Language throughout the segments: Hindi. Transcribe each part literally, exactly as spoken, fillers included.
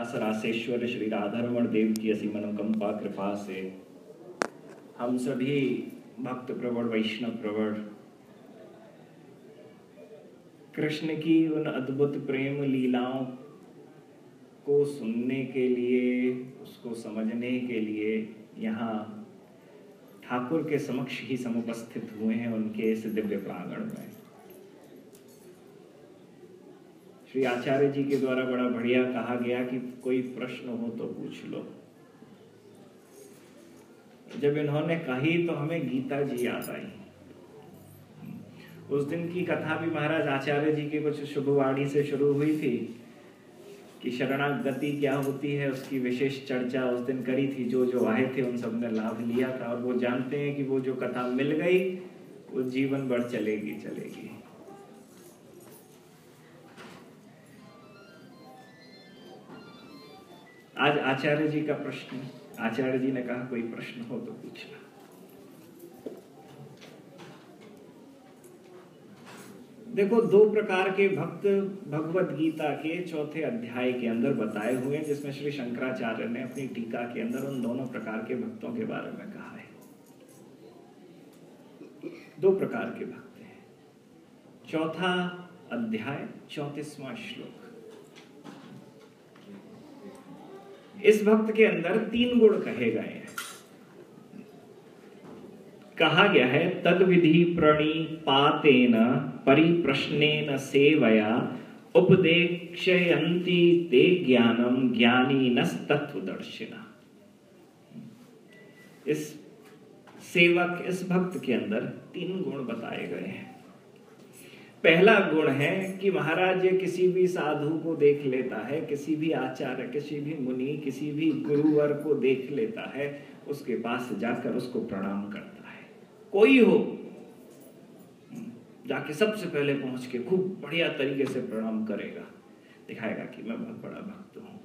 रास रासेश्वर श्री राधारमण देव की असीम अनुकंपा कृपा से हम सभी भक्त प्रवण वैष्णव प्रवण कृष्ण की उन अद्भुत प्रेम लीलाओं को सुनने के लिए, उसको समझने के लिए यहाँ ठाकुर के समक्ष ही समुपस्थित हुए हैं उनके इस दिव्य प्रांगण में। श्री आचार्य जी के द्वारा बड़ा बढ़िया कहा गया कि कोई प्रश्न हो तो पूछ लो। जब इन्होंने कही तो हमें गीता जी याद आई। उस दिन की कथा भी महाराज आचार्य जी के कुछ शुभवाणी से शुरू हुई थी कि शरणागति क्या होती है, उसकी विशेष चर्चा उस दिन करी थी। जो जो आए थे उन सब ने लाभ लिया था और वो जानते हैं कि वो जो कथा मिल गई वो जीवन भर चलेगी चलेगी। आज आचार्य जी का प्रश्न, आचार्य जी ने कहा कोई प्रश्न हो तो पूछना। देखो, दो प्रकार के भक्त भगवत गीता के चौथे अध्याय के अंदर बताए हुए हैं, जिसमें श्री शंकराचार्य ने अपनी टीका के अंदर उन दोनों प्रकार के भक्तों के बारे में कहा है। दो प्रकार के भक्त हैं। चौथा अध्याय चौंतीसवां श्लोक। इस भक्त के अंदर तीन गुण कहे गए हैं। कहा गया है तद विधि प्रणिपातेन परिप्रश्नेन सेवया उपदेक्षयन्ति ते ज्ञानम ज्ञानिनस्तत्वदर्शिनः। इस सेवक, इस भक्त के अंदर तीन गुण बताए गए हैं। पहला गुण है कि महाराज ये किसी भी साधु को देख लेता है, किसी भी आचार्य, किसी भी मुनि, किसी भी गुरुवर को देख लेता है, उसके पास जाकर उसको प्रणाम करता है। कोई हो जाके सबसे पहले पहुंच के खूब बढ़िया तरीके से प्रणाम करेगा, दिखाएगा कि मैं बहुत बड़ा भक्त हूं।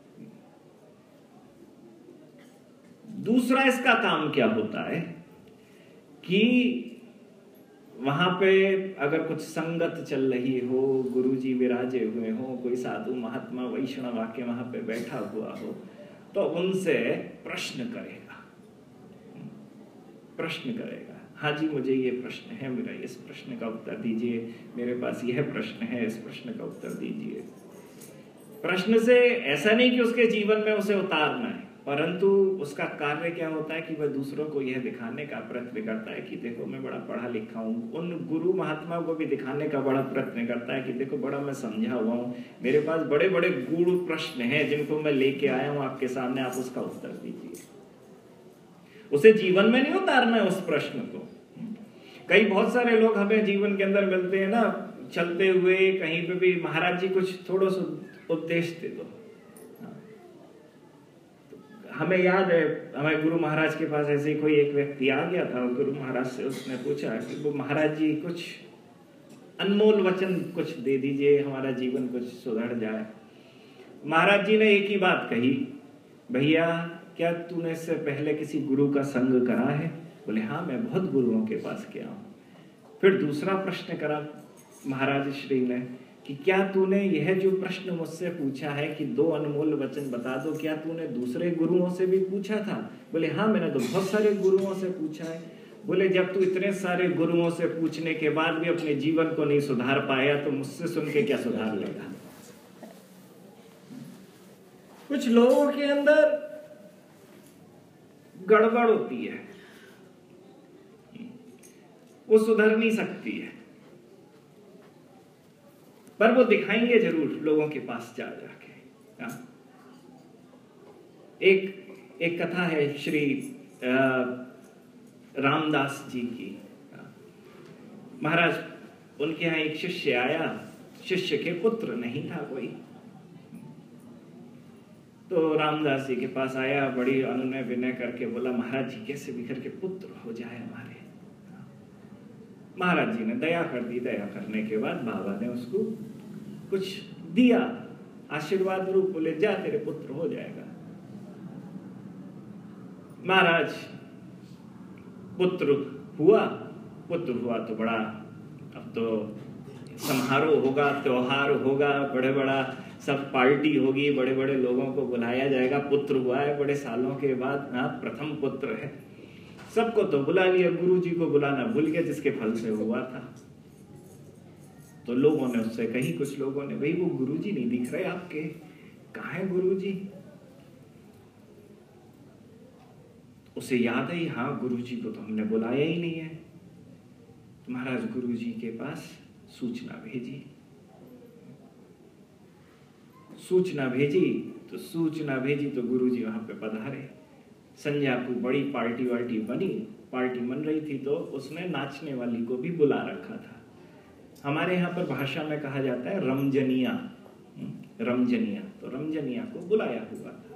दूसरा इसका काम क्या होता है कि वहां पे अगर कुछ संगत चल रही हो, गुरुजी विराजे हुए हो, कोई साधु महात्मा वैष्णव आके वहां पे बैठा हुआ हो, तो उनसे प्रश्न करेगा प्रश्न करेगा हाँ जी, मुझे ये प्रश्न है, मेरा इस प्रश्न का उत्तर दीजिए, मेरे पास यह प्रश्न है, इस प्रश्न का उत्तर दीजिए। प्रश्न से ऐसा नहीं कि उसके जीवन में उसे उतारना है, परंतु उसका कार्य क्या होता है कि वह दूसरों को यह दिखाने का प्रयत्न करता है कि देखो मैं बड़ा पढ़ा लिखा हूँ। उन गुरु महात्मा को भी दिखाने का बड़ा प्रयत्न करता है कि देखो बड़ा मैं समझा हुआ हूँ, मेरे पास बड़े बड़े गूढ़ प्रश्न हैं जिनको मैं लेके आया हूँ आपके सामने, आप उसका उत्तर दीजिए। उसे जीवन में नहीं उतारना है उस प्रश्न को। कई बहुत सारे लोग हमें जीवन के अंदर मिलते हैं ना, चलते हुए कहीं पे भी, महाराज जी कुछ थोड़ा सा उपदेश दे दो। हमें याद है, हमारे गुरु महाराज के पास ऐसे कोई एक व्यक्ति आ गया था, गुरु महाराज से उसने पूछा कि वो महाराज जी कुछ अनमोल वचन कुछ दे दीजिए, हमारा जीवन कुछ सुधर जाए। महाराज जी ने एक ही बात कही, भैया क्या तूने इससे पहले किसी गुरु का संग करा है? बोले हाँ, मैं बहुत गुरुओं के पास गया हूं। फिर दूसरा प्रश्न करा महाराज श्री ने कि क्या तूने यह जो प्रश्न मुझसे पूछा है कि दो अनमोल वचन बता दो, क्या तूने दूसरे गुरुओं से भी पूछा था? बोले हाँ, मैंने तो बहुत सारे गुरुओं से पूछा है। बोले जब तू इतने सारे गुरुओं से पूछने के बाद भी अपने जीवन को नहीं सुधार पाया तो मुझसे सुन के क्या सुधार लेगा? कुछ लोगों के अंदर गड़बड़ होती है, वो सुधर नहीं सकती है, पर वो दिखाएंगे जरूर लोगों के पास जा जाके। एक एक कथा है श्री रामदास जी की। महाराज, उनके यहाँ एक शिष्य आया, शिष्य के पुत्र नहीं था कोई, तो रामदास जी के पास आया, बड़ी अनुनय विनय करके बोला महाराज जी कैसे भी करके पुत्र हो जाए हमारे। महाराज जी ने दया कर दी। दया करने के बाद बाबा ने उसको कुछ दिया आशीर्वाद रूप, बोले जा तेरे पुत्र हो जाएगा। महाराज पुत्र हुआ, पुत्र हुआ तो बड़ा, अब तो समारोह होगा, त्योहार होगा, बड़े बड़ा सब पार्टी होगी, बड़े बड़े लोगों को बुलाया जाएगा, पुत्र हुआ है बड़े सालों के बाद, हाँ प्रथम पुत्र है, सबको तो बुला लिया, गुरुजी को बुलाना भूल गया जिसके फल से हुआ था। तो लोगों ने उससे कही, कुछ लोगों ने, भाई वो गुरुजी नहीं दिख रहे आपके, कहाँ है गुरुजी? उसे याद आई, हाँ गुरुजी को तो हमने बुलाया ही नहीं है। तो महाराज गुरुजी के पास सूचना भेजी, सूचना भेजी तो सूचना भेजी तो गुरुजी वहां पे पधारे। संध्या को बड़ी पार्टी वार्टी बनी, पार्टी बन रही थी तो उसने नाचने वाली को भी बुला रखा था। हमारे यहाँ पर भाषा में कहा जाता है रमजनिया, रमजनिया, तो रमजनिया को बुलाया हुआ था।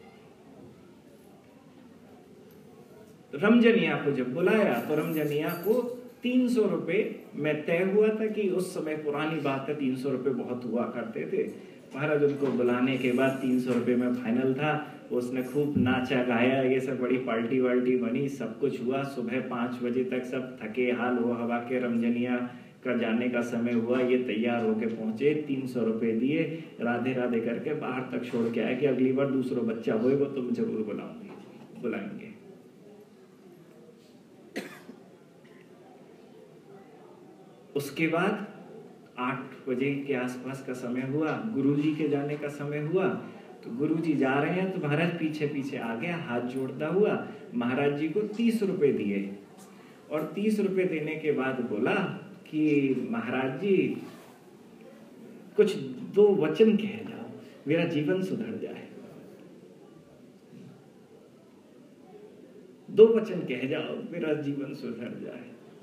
रमजनिया को जब बुलाया तो रमजनिया को तीन सौ रुपए में तय हुआ था कि उस समय पुरानी बात है, तीन सौ रुपए बहुत हुआ करते थे। महाराज उनको बुलाने के बाद तीन सौ रुपए में फाइनल था। उसने खूब नाचा गाया, ये सब बड़ी पार्टी वार्टी बनी, सब कुछ हुआ। सुबह पाँच बजे तक सब थके हाल हो हवा के, रमजनिया का जाने का समय हुआ, ये तैयार होके पहुंचे, तीन सौ रुपए दिए, राधे राधे करके बाहर तक छोड़ के आए कि अगली बार दूसरा बच्चा होएगा तो मैं जरूर बुलाऊंगी, बुलाएंगे। उसके बाद आठ बजे के आसपास का समय हुआ, गुरुजी के जाने का समय हुआ। तो गुरुजी जा रहे हैं तो महाराज पीछे पीछे आ गया, हाथ जोड़ता हुआ महाराज जी को तीस रुपए दिए। और तीस रुपए देने के बाद बोला कि महाराज जी कुछ दो वचन कह जाओ, मेरा जीवन सुधर जाए, दो वचन कह जाओ, मेरा जीवन सुधर जाए।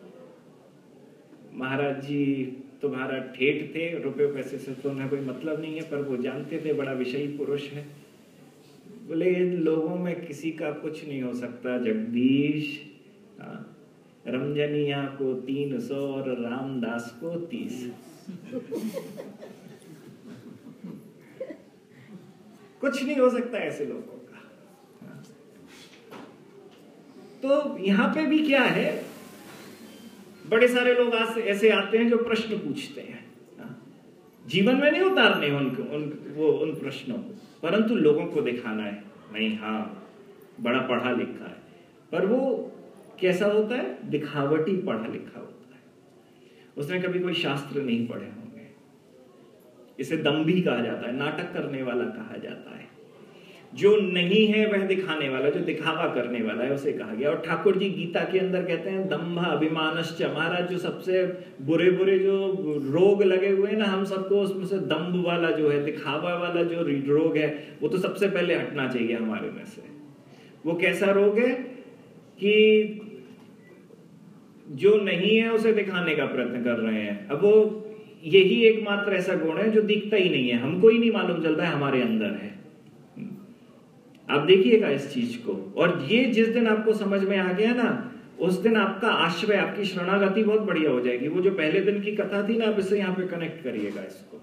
महाराज जी तुम्हारा ठेठ थे, रुपए पैसे से तो उन्हें कोई मतलब नहीं है, पर वो जानते थे बड़ा विषयी पुरुष है। बोले लोगों में किसी का कुछ नहीं हो सकता जगदीश, रमजनिया को तीन सौ और रामदास को तीस। कुछ नहीं हो सकता ऐसे लोगों का। तो यहां पे भी क्या है, बड़े सारे लोग ऐसे आते हैं जो प्रश्न पूछते हैं, जीवन में नहीं उतारने उनको उन वो उन प्रश्नों को, परंतु लोगों को दिखाना है नहीं, हाँ बड़ा पढ़ा लिखा है, पर वो कैसा होता है, दिखावटी पढ़ा लिखा होता है। उसने कभी कोई शास्त्र नहीं पढ़े होंगे, इसे दंभी कहा जाता है, नाटक करने वाला कहा जाता है। जो नहीं है वह दिखाने वाला, जो दिखावा करने वाला है उसे कहा गया। और ठाकुर जी गीता के अंदर कहते हैं दंभ अभिमानश्च, महाराज जो सबसे बुरे बुरे जो रोग लगे हुए हैं ना हम सबको, उसमें से दंभ वाला जो है, दिखावा वाला जो रोग है, वो तो सबसे पहले हटना चाहिए हमारे में से। वो कैसा रोग है कि जो नहीं है उसे दिखाने का प्रयत्न कर रहे हैं। अब वो यही एकमात्र ऐसा गुण है जो दिखता ही नहीं है, हमको ही नहीं मालूम चलता है हमारे अंदर है। आप देखिएगा इस चीज को, और ये जिस दिन आपको समझ में आ गया ना, उस दिन आपका आश्रय, आपकी शरणागति बहुत बढ़िया हो जाएगी। वो जो पहले दिन की कथा थी ना, आप इससे यहां पे कनेक्ट करिएगा इसको।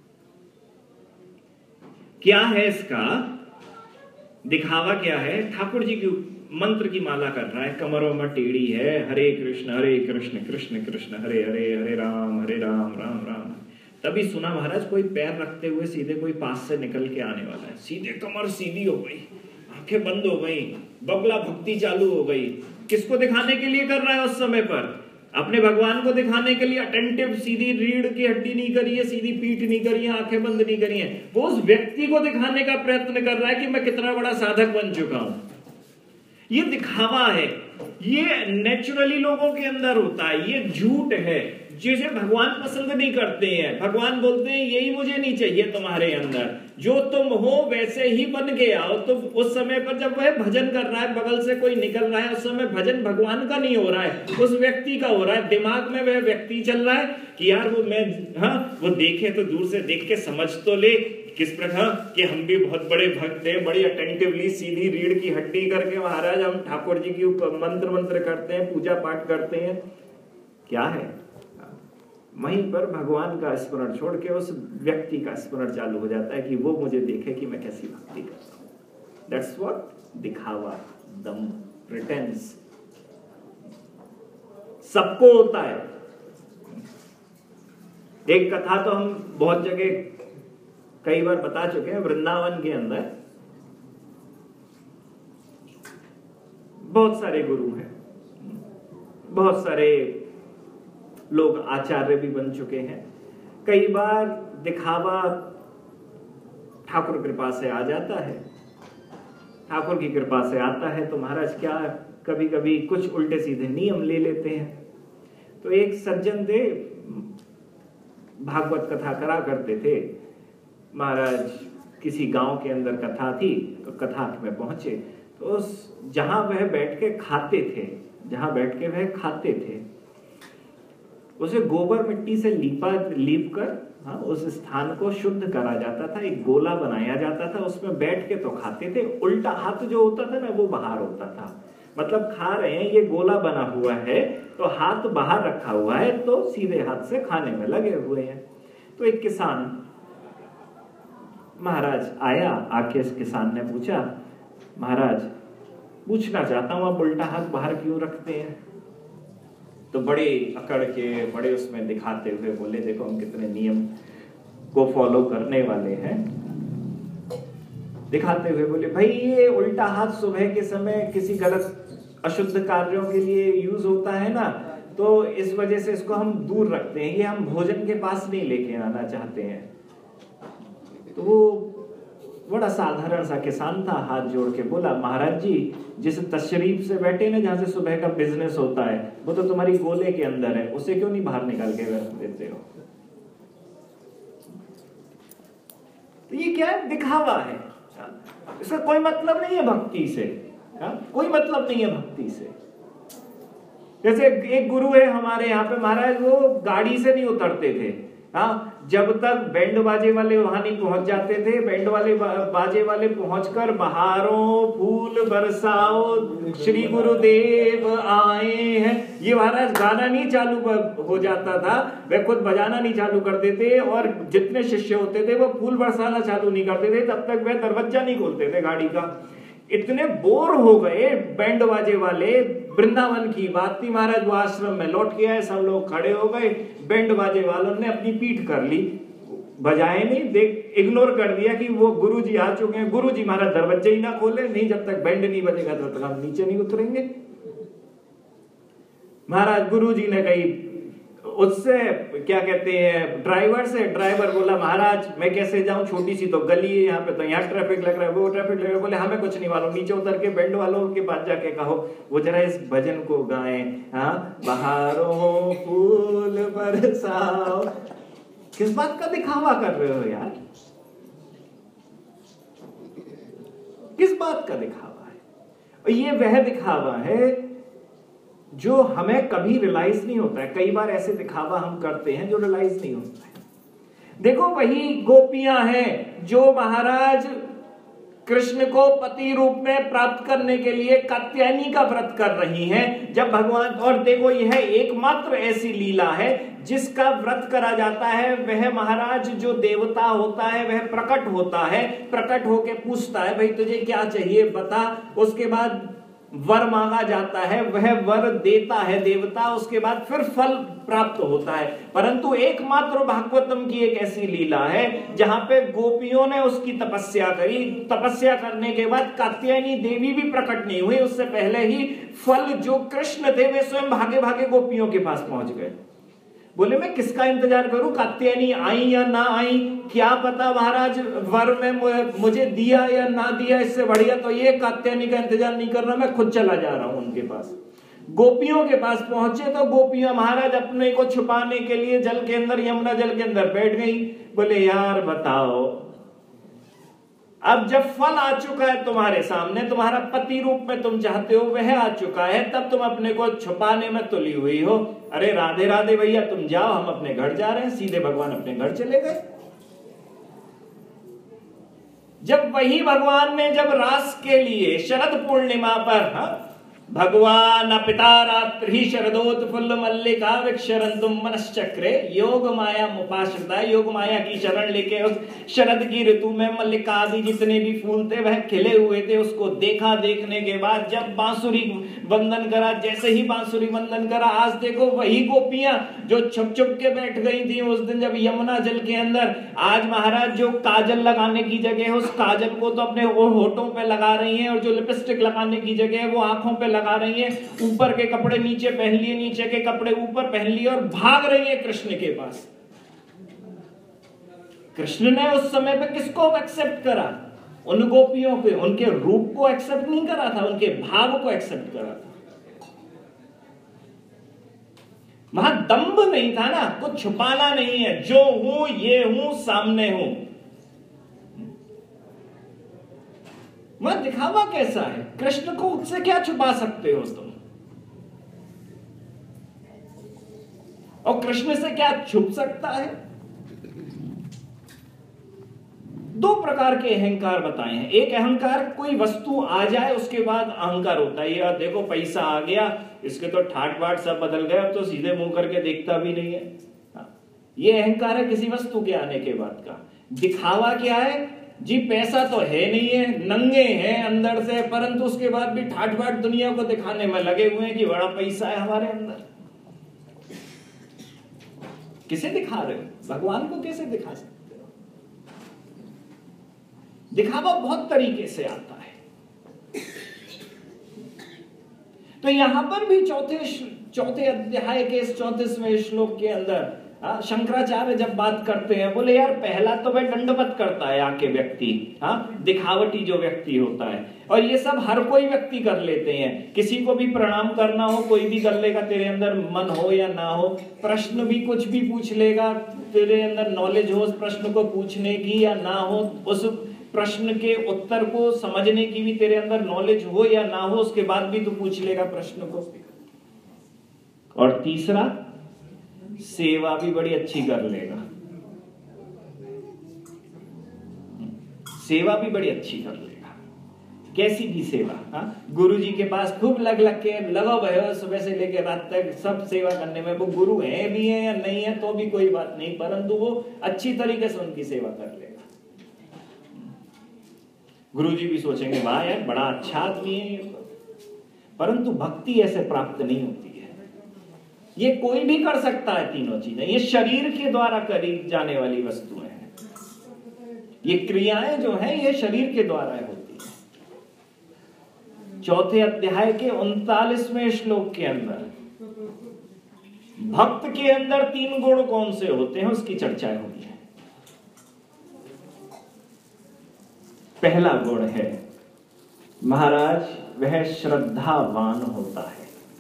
क्या है इसका दिखावा, क्या है? ठाकुर जी की मंत्र की माला कर रहा है, कमरों में टेढ़ी है, हरे कृष्ण हरे कृष्ण कृष्ण कृष्ण हरे हरे, हरे राम हरे राम राम राम। तभी सुना महाराज कोई पैर रखते हुए सीधे कोई पास से निकल के आने वाला है, सीधे कमर सीधी हो गई, आंखें बंद हो गई, बगला भक्ति चालू हो गई। किसको दिखाने के लिए कर रहा है? उस समय पर अपने भगवान को दिखाने के लिए। अटेंटिव, सीधी रीढ़ की हड्डी नहीं करी है, सीधी पीठ नहीं करी है, आंखें बंद नहीं करी है। वो उस व्यक्ति को दिखाने का प्रयत्न कर रहा है कि मैं कितना बड़ा साधक बन चुका हूं। ये दिखावा है, ये नेचुरली लोगों के अंदर होता है, ये झूठ है जिसे भगवान पसंद नहीं करते हैं। भगवान बोलते हैं यही मुझे नहीं चाहिए तुम्हारे अंदर, जो तुम हो वैसे ही बन के आओ। तो उस समय पर जब वह भजन कर रहा है, बगल से कोई निकल रहा है, उस समय भजन भगवान का नहीं हो रहा है, उस व्यक्ति का हो रहा है। दिमाग में वह व्यक्ति चल रहा है कि यार वो मैं, हाँ वो देखे तो दूर से देख के समझ तो ले किस प्रकार कि हम भी बहुत बड़े भक्त हैं, बड़ी अटेंटिवली सीधी रीढ़ की हड्डी करके महाराज हम ठाकुर जी की मंत्र मंत्र करते हैं, पूजा पाठ करते हैं। क्या है? वहीं पर भगवान का स्मरण छोड़ के उस व्यक्ति का स्मरण चालू हो जाता है कि वो मुझे देखे कि मैं कैसी भक्ति करता हूं। दैट्स व्हाट दिखावा, दम, प्रिटेंस सबको होता है। एक कथा तो हम बहुत जगह कई बार बता चुके हैं, वृंदावन के अंदर बहुत सारे गुरु हैं, बहुत सारे लोग आचार्य भी बन चुके हैं। कई बार दिखावा ठाकुर कृपा से आ जाता है, ठाकुर की कृपा से आता है तो महाराज क्या कभी कभी कुछ उल्टे सीधे नियम ले लेते हैं। तो एक सज्जन थे, भागवत कथा करा करते थे महाराज। किसी गांव के अंदर कथा थी तो कथा में पहुंचे तो उस जहां वह बैठ के खाते थे, जहां बैठ के वह खाते थे, उसे गोबर मिट्टी से लीपा लीप कर हाँ, उस स्थान को शुद्ध करा जाता था। एक गोला बनाया जाता था, उसमें बैठ के तो खाते थे। उल्टा हाथ जो होता था ना वो बाहर होता था, मतलब खा रहे हैं, ये गोला बना हुआ है तो हाथ बाहर रखा हुआ है तो सीधे हाथ से खाने में लगे हुए हैं। तो एक किसान महाराज आया, आके इस किसान ने पूछा, महाराज पूछना चाहता हूं आप उल्टा हाथ बाहर क्यों रखते हैं? तो बड़े अकड़ के, बड़े उसमें दिखाते हुए बोले, देखो हम कितने नियम को फॉलो करने वाले हैं। दिखाते हुए बोले, भाई ये उल्टा हाथ सुबह के समय किसी गलत अशुद्ध कार्यों के लिए यूज होता है ना, तो इस वजह से इसको हम दूर रखते हैं, ये हम भोजन के पास नहीं लेके आना चाहते हैं। तो वो बड़ा साधारण सा किसान था, हाथ जोड़ के बोला, महाराज जी जिस तशरीफ से बैठे ना, जहां से सुबह का बिजनेस होता है, वो तो तुम्हारी गोले के अंदर है, उसे क्यों नहीं बाहर निकाल के रख देते हो? तो ये क्या है? दिखावा है, इसका कोई मतलब नहीं है भक्ति से, हा? कोई मतलब नहीं है भक्ति से। जैसे एक गुरु है हमारे यहाँ पे महाराज, वो गाड़ी से नहीं उतरते थे, हाँ, जब तक बैंड बाजे वाले वहां नहीं पहुंच जाते थे। बैंड वाले बाजे वाले पहुंचकर बहारो फूल बरसाओ श्री गुरुदेव आए हैं, ये महाराज गाना नहीं चालू हो जाता था, वे खुद बजाना नहीं चालू करते थे, और जितने शिष्य होते थे वो फूल बरसाना चालू नहीं करते थे, तब तक वे दरवाजा नहीं खोलते थे गाड़ी का। इतने बोर हो गए बैंड बाजे वाले, वृंदावन की बात थी महाराज, वो आश्रम में लौट के आए, सब लोग खड़े हो गए, बैंड बाजे वालों ने अपनी पीठ कर ली, बजाए नहीं, देख इग्नोर कर दिया कि वो गुरुजी आ चुके हैं। गुरुजी महाराज दरवाजे ही ना खोले, नहीं जब तक बैंड नहीं बजेगा तब तक हम नीचे नहीं उतरेंगे। महाराज गुरुजी ने कही उससे क्या कहते हैं ड्राइवर से, ड्राइवर बोला महाराज मैं कैसे जाऊं, छोटी सी तो गली है यहाँ पे, तो यहाँ ट्रैफिक लग रहा है, वो ट्रैफिक लग रहा है। बोले हमें कुछ नहीं मालूम, नीचे उतर के बैंड वालों के पास जाके कहो वो जरा इस भजन को गाएं, हाँ, बहारों फूल बरसाओ। किस बात का दिखावा कर रहे हो यार? किस बात का दिखावा है? और ये वह दिखावा है जो हमें कभी रियलाइज नहीं होता है। कई बार ऐसे दिखावा हम करते हैं जो रियलाइज नहीं होता है। देखो वही गोपियां हैं जो महाराज कृष्ण को पति रूप में प्राप्त करने के लिए कात्यायनी का व्रत कर रही हैं। जब भगवान, और देखो यह एकमात्र ऐसी लीला है जिसका व्रत करा जाता है, वह महाराज जो देवता होता है वह प्रकट होता है, प्रकट होके पूछता है भाई तुझे क्या चाहिए बता, उसके बाद वर मांगा जाता है, वह वर देता है देवता, उसके बाद फिर फल प्राप्त होता है। परंतु एकमात्र भागवतम की एक ऐसी लीला है जहां पे गोपियों ने उसकी तपस्या करी, तपस्या करने के बाद कात्यायनी देवी भी प्रकट नहीं हुई, उससे पहले ही फल जो कृष्ण थे वे स्वयं भागे भागे गोपियों के पास पहुंच गए। बोले मैं किसका इंतजार करूं, कात्यायनी आई या ना आई, क्या पता महाराज वर में मुझे दिया या ना दिया, इससे बढ़िया तो ये कात्यायनी का इंतजार नहीं करना, मैं खुद चला जा रहा हूं उनके पास। गोपियों के पास पहुंचे तो गोपियां महाराज अपने को छुपाने के लिए जल के अंदर, यमुना जल के अंदर बैठ गई। बोले यार बताओ, अब जब फल आ चुका है तुम्हारे सामने, तुम्हारा पति रूप में तुम चाहते हो वह आ चुका है, तब तुम अपने को छुपाने में तुली हुई हो। अरे राधे राधे भैया तुम जाओ, हम अपने घर जा रहे हैं। सीधे भगवान अपने घर चले गए। जब वही भगवान ने जब रास के लिए शरद पूर्णिमा पर, हाँ, भगवान पिता रात्रि शरदोत्फुल्ल मल्लिका विक्षरन्तुम मनश्चक्रे। योग माया मुपाश्रिता, योग माया की शरण लेके उस शरद की ऋतु में मल्लिका आदि जितने भी फूल थे वह खिले हुए थे, उसको देखा। देखने के बाद जब बांसुरी वंदन करा, जैसे ही बांसुरी वंदन करा, आज देखो वही गोपियां जो छुप छुप के बैठ गई थी उस दिन जब यमुना जल के अंदर, आज महाराज जो काजल लगाने की जगह है उस काजल को तो अपने होठों पे लगा रही हैं, और जो लिपस्टिक लगाने की जगह है वो आंखों पे लगा रही हैं। ऊपर के कपड़े नीचे पहन लिए, नीचे के कपड़े ऊपर पहन लिए और भाग रही है कृष्ण के पास। कृष्ण ने उस समय पे किसको एक्सेप्ट करा? उन गोपियों को, उनके रूप को एक्सेप्ट नहीं करा था, उनके भाव को एक्सेप्ट करा था। वहां दंभ नहीं था ना, कुछ छुपाना नहीं है, जो हूं ये हूं, सामने हूं। वह दिखावा कैसा है? कृष्ण को उससे क्या छुपा सकते हो तुम? और कृष्ण से क्या छुप सकता है? दो प्रकार के अहंकार बताए हैं। एक अहंकार, कोई वस्तु आ जाए उसके बाद अहंकार होता है, यार देखो पैसा आ गया, इसके तो ठाट बाट सब बदल गए, अब तो सीधे मुंह करके देखता भी नहीं है। ये अहंकार है किसी वस्तु के आने के बाद का। दिखावा क्या है जी? पैसा तो है नहीं है, नंगे हैं अंदर से, परंतु उसके बाद भी ठाट बाट दुनिया को दिखाने में लगे हुए हैं कि बड़ा पैसा है हमारे अंदर। किसे दिखा रहे हो? भगवान को कैसे दिखा सकते हो? दिखावा बहुत तरीके से आता है। तो यहां पर भी चौथे चौथे अध्याय के इस चौंतीसवें श्लोक के अंदर शंकराचार्य जब बात करते हैं, बोले यार पहला तो वह दंडवत करता है आके व्यक्ति, हाँ दिखावटी जो व्यक्ति होता है, और ये सब हर कोई व्यक्ति कर लेते हैं। किसी को भी प्रणाम करना हो कोई भी कर लेगा, तेरे अंदर मन हो या ना हो। प्रश्न भी कुछ भी पूछ लेगा, तेरे अंदर नॉलेज हो उस प्रश्न को पूछने की या ना हो, उस प्रश्न के उत्तर को समझने की भी तेरे अंदर नॉलेज हो या ना हो, उसके बाद भी तू पूछ लेगा प्रश्न को। और तीसरा, सेवा भी बड़ी अच्छी कर लेगा, सेवा भी बड़ी अच्छी कर लेगा। कैसी भी सेवा, हाँ गुरु जी के पास खूब लग लग के लगो भयो, सुबह से लेकर रात तक सब सेवा करने में। वो गुरु है भी है या नहीं है तो भी कोई बात नहीं, परंतु वो अच्छी तरीके से उनकी सेवा कर लेगा। गुरु जी भी सोचेंगे वाह यार बड़ा अच्छा आदमी है ये, परंतु भक्ति ऐसे प्राप्त नहीं होती है। ये कोई भी कर सकता है तीनों चीजें, ये शरीर के द्वारा करी जाने वाली वस्तुएं हैं, ये क्रियाएं जो हैं ये शरीर के द्वारा होती है। चौथे अध्याय के उनतालीसवें श्लोक के अंदर भक्त के अंदर तीन गुण कौन से होते हैं उसकी चर्चा हुई है। पहला गुण है महाराज वह श्रद्धावान होता है,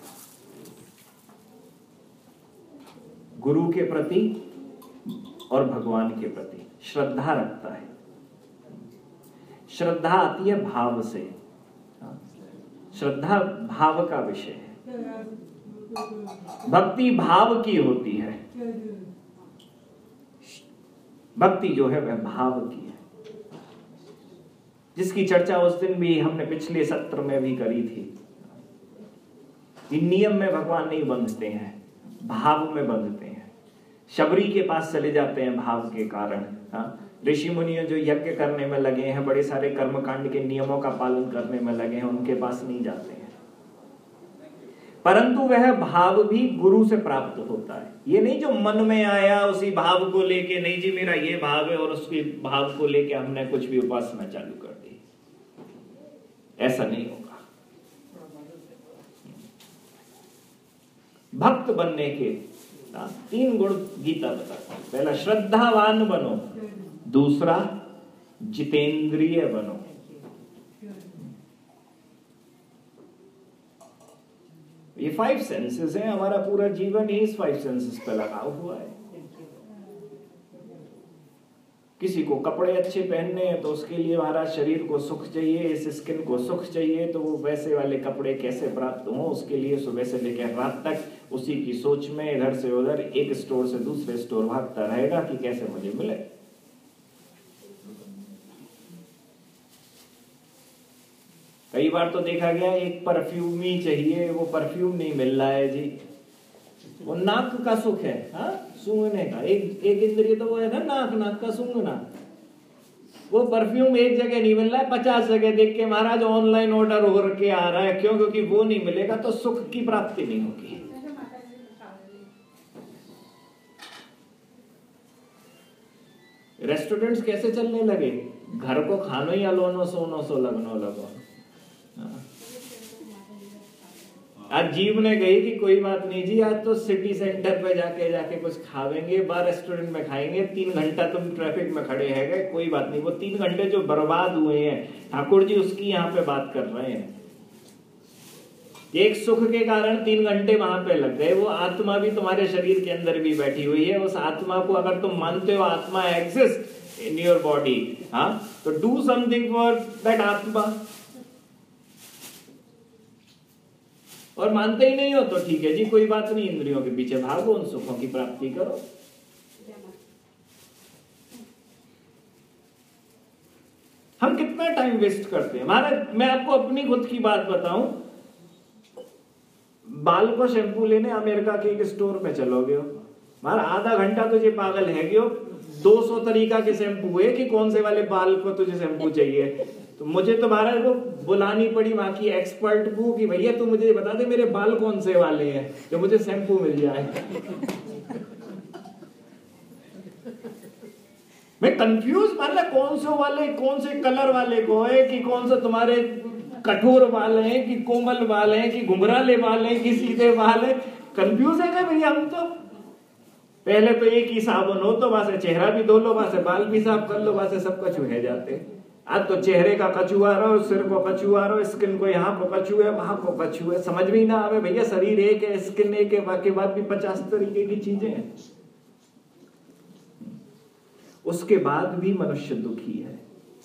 गुरु के प्रति और भगवान के प्रति श्रद्धा रखता है। श्रद्धा आती है भाव से, श्रद्धा भाव का विषय है, भक्ति भाव की होती है, भक्ति जो है वह भाव की है, जिसकी चर्चा उस दिन भी हमने पिछले सत्र में भी करी थी। इन नियम में भगवान नहीं बंधते हैं, भाव में बंधते हैं। शबरी के पास चले जाते हैं भाव के कारण। ऋषि मुनि जो यज्ञ करने में लगे हैं, बड़े सारे कर्मकांड के नियमों का पालन करने में लगे हैं, उनके पास नहीं जाते हैं, परंतु वह भाव भी गुरु से प्राप्त होता है। ये नहीं जो मन में आया उसी भाव को लेके, नहीं जी मेरा ये भाव है और उसके भाव को लेके हमने कुछ भी उपासना चालू कर दी, ऐसा नहीं होगा। भक्त बनने के तीन गुण गीता बताती है। पहला श्रद्धावान बनो, दूसरा जितेंद्रिय बनो, ये फाइव सेंसेस हैं, हमारा पूरा जीवन ही इस फाइव सेंसेस पे लगा हुआ है। किसी को कपड़े अच्छे पहनने हैं तो उसके लिए हमारा शरीर को सुख चाहिए, इस स्किन को सुख चाहिए, तो वो वैसे वाले कपड़े कैसे प्राप्त हों उसके लिए सुबह से लेकर रात तक उसी की सोच में इधर से उधर एक स्टोर से दूसरे स्टोर भागता रहेगा कि कैसे मुझे मिले। कई बार तो देखा गया एक परफ्यूम ही चाहिए, वो परफ्यूम नहीं मिल रहा है जी। वो नाक का सुख है, हाँ, सूंघने का। एक एक इंद्रिय तो वो है ना नाक, नाक का सूंघना। वो परफ्यूम एक जगह नहीं मिल रहा है, पचास जगह देख के महाराज ऑनलाइन ऑर्डर हो के आ रहा है। क्यों? क्योंकि वो नहीं मिलेगा तो सुख की प्राप्ति नहीं होगी। रेस्टोरेंट्स कैसे चलने लगे? घर को खानो ही अलोनो सोनो सो लगनो लगो। आज जीव ने कही कि कोई बात नहीं जी, आज तो सिटी सेंटर पे जाके जाके कुछ खावेंगे, बार रेस्टोरेंट में खाएंगे, तीन घंटा तुम ट्रैफिक में खड़े हैं, कोई बात नहीं। वो तीन घंटे जो बर्बाद हुए हैं, ठाकुर जी उसकी यहाँ पे बात कर रहे हैं। एक सुख के कारण तीन घंटे वहां पे लग गए। वो आत्मा भी तुम्हारे शरीर के अंदर भी बैठी हुई है। उस आत्मा को अगर तुम मानते हो आत्मा एग्जिस्ट इन योर बॉडी, हाँ, तो डू समथिंग फॉर दैट आत्मा। और मानते ही नहीं हो तो ठीक है जी, कोई बात नहीं, इंद्रियों के पीछे भागो, उन सुखों की प्राप्ति करो। हम कितना टाइम वेस्ट करते हैं महाराज। मैं आपको अपनी खुद की बात बताऊं, बाल को शैम्पू लेने अमेरिका के एक स्टोर में चलोगे, महाराज आधा घंटा तुझे पागल है कि दो सौ तरीका के शैम्पू है कि कौन से वाले बाल को तुझे शैम्पू चाहिए। तो मुझे तो महाराज वो बुलानी पड़ी वहां की एक्सपर्ट को कि भैया तू मुझे बता दे मेरे बाल कौन से वाले हैं जो मुझे शैम्पू मिल जाए। मैं कंफ्यूज, मतलब कौन से वाले, कौन से कलर वाले को है कि कौन सा तुम्हारे कठोर बाल हैं कि कोमल बाल हैं कि घुंघराले बाल हैं कि सीधे बाल हैं। कंफ्यूज है क्या भैया हम तो? पहले तो एक ही साबुन हो तो वहां से चेहरा भी धो लो, वहां से बाल भी साफ कर लो, वहां से सब कुछ हो जाते। आज तो चेहरे का कछुआ रहो, सिर को कछुआ रहो, स्किन को यहाँ को कछुए, वहां को कछुए, समझ में ही ना आवे भैया। शरीर एक है, स्किन एक है, बाकी बाद भी पचास तरीके की चीजें हैं। उसके बाद भी मनुष्य दुखी है,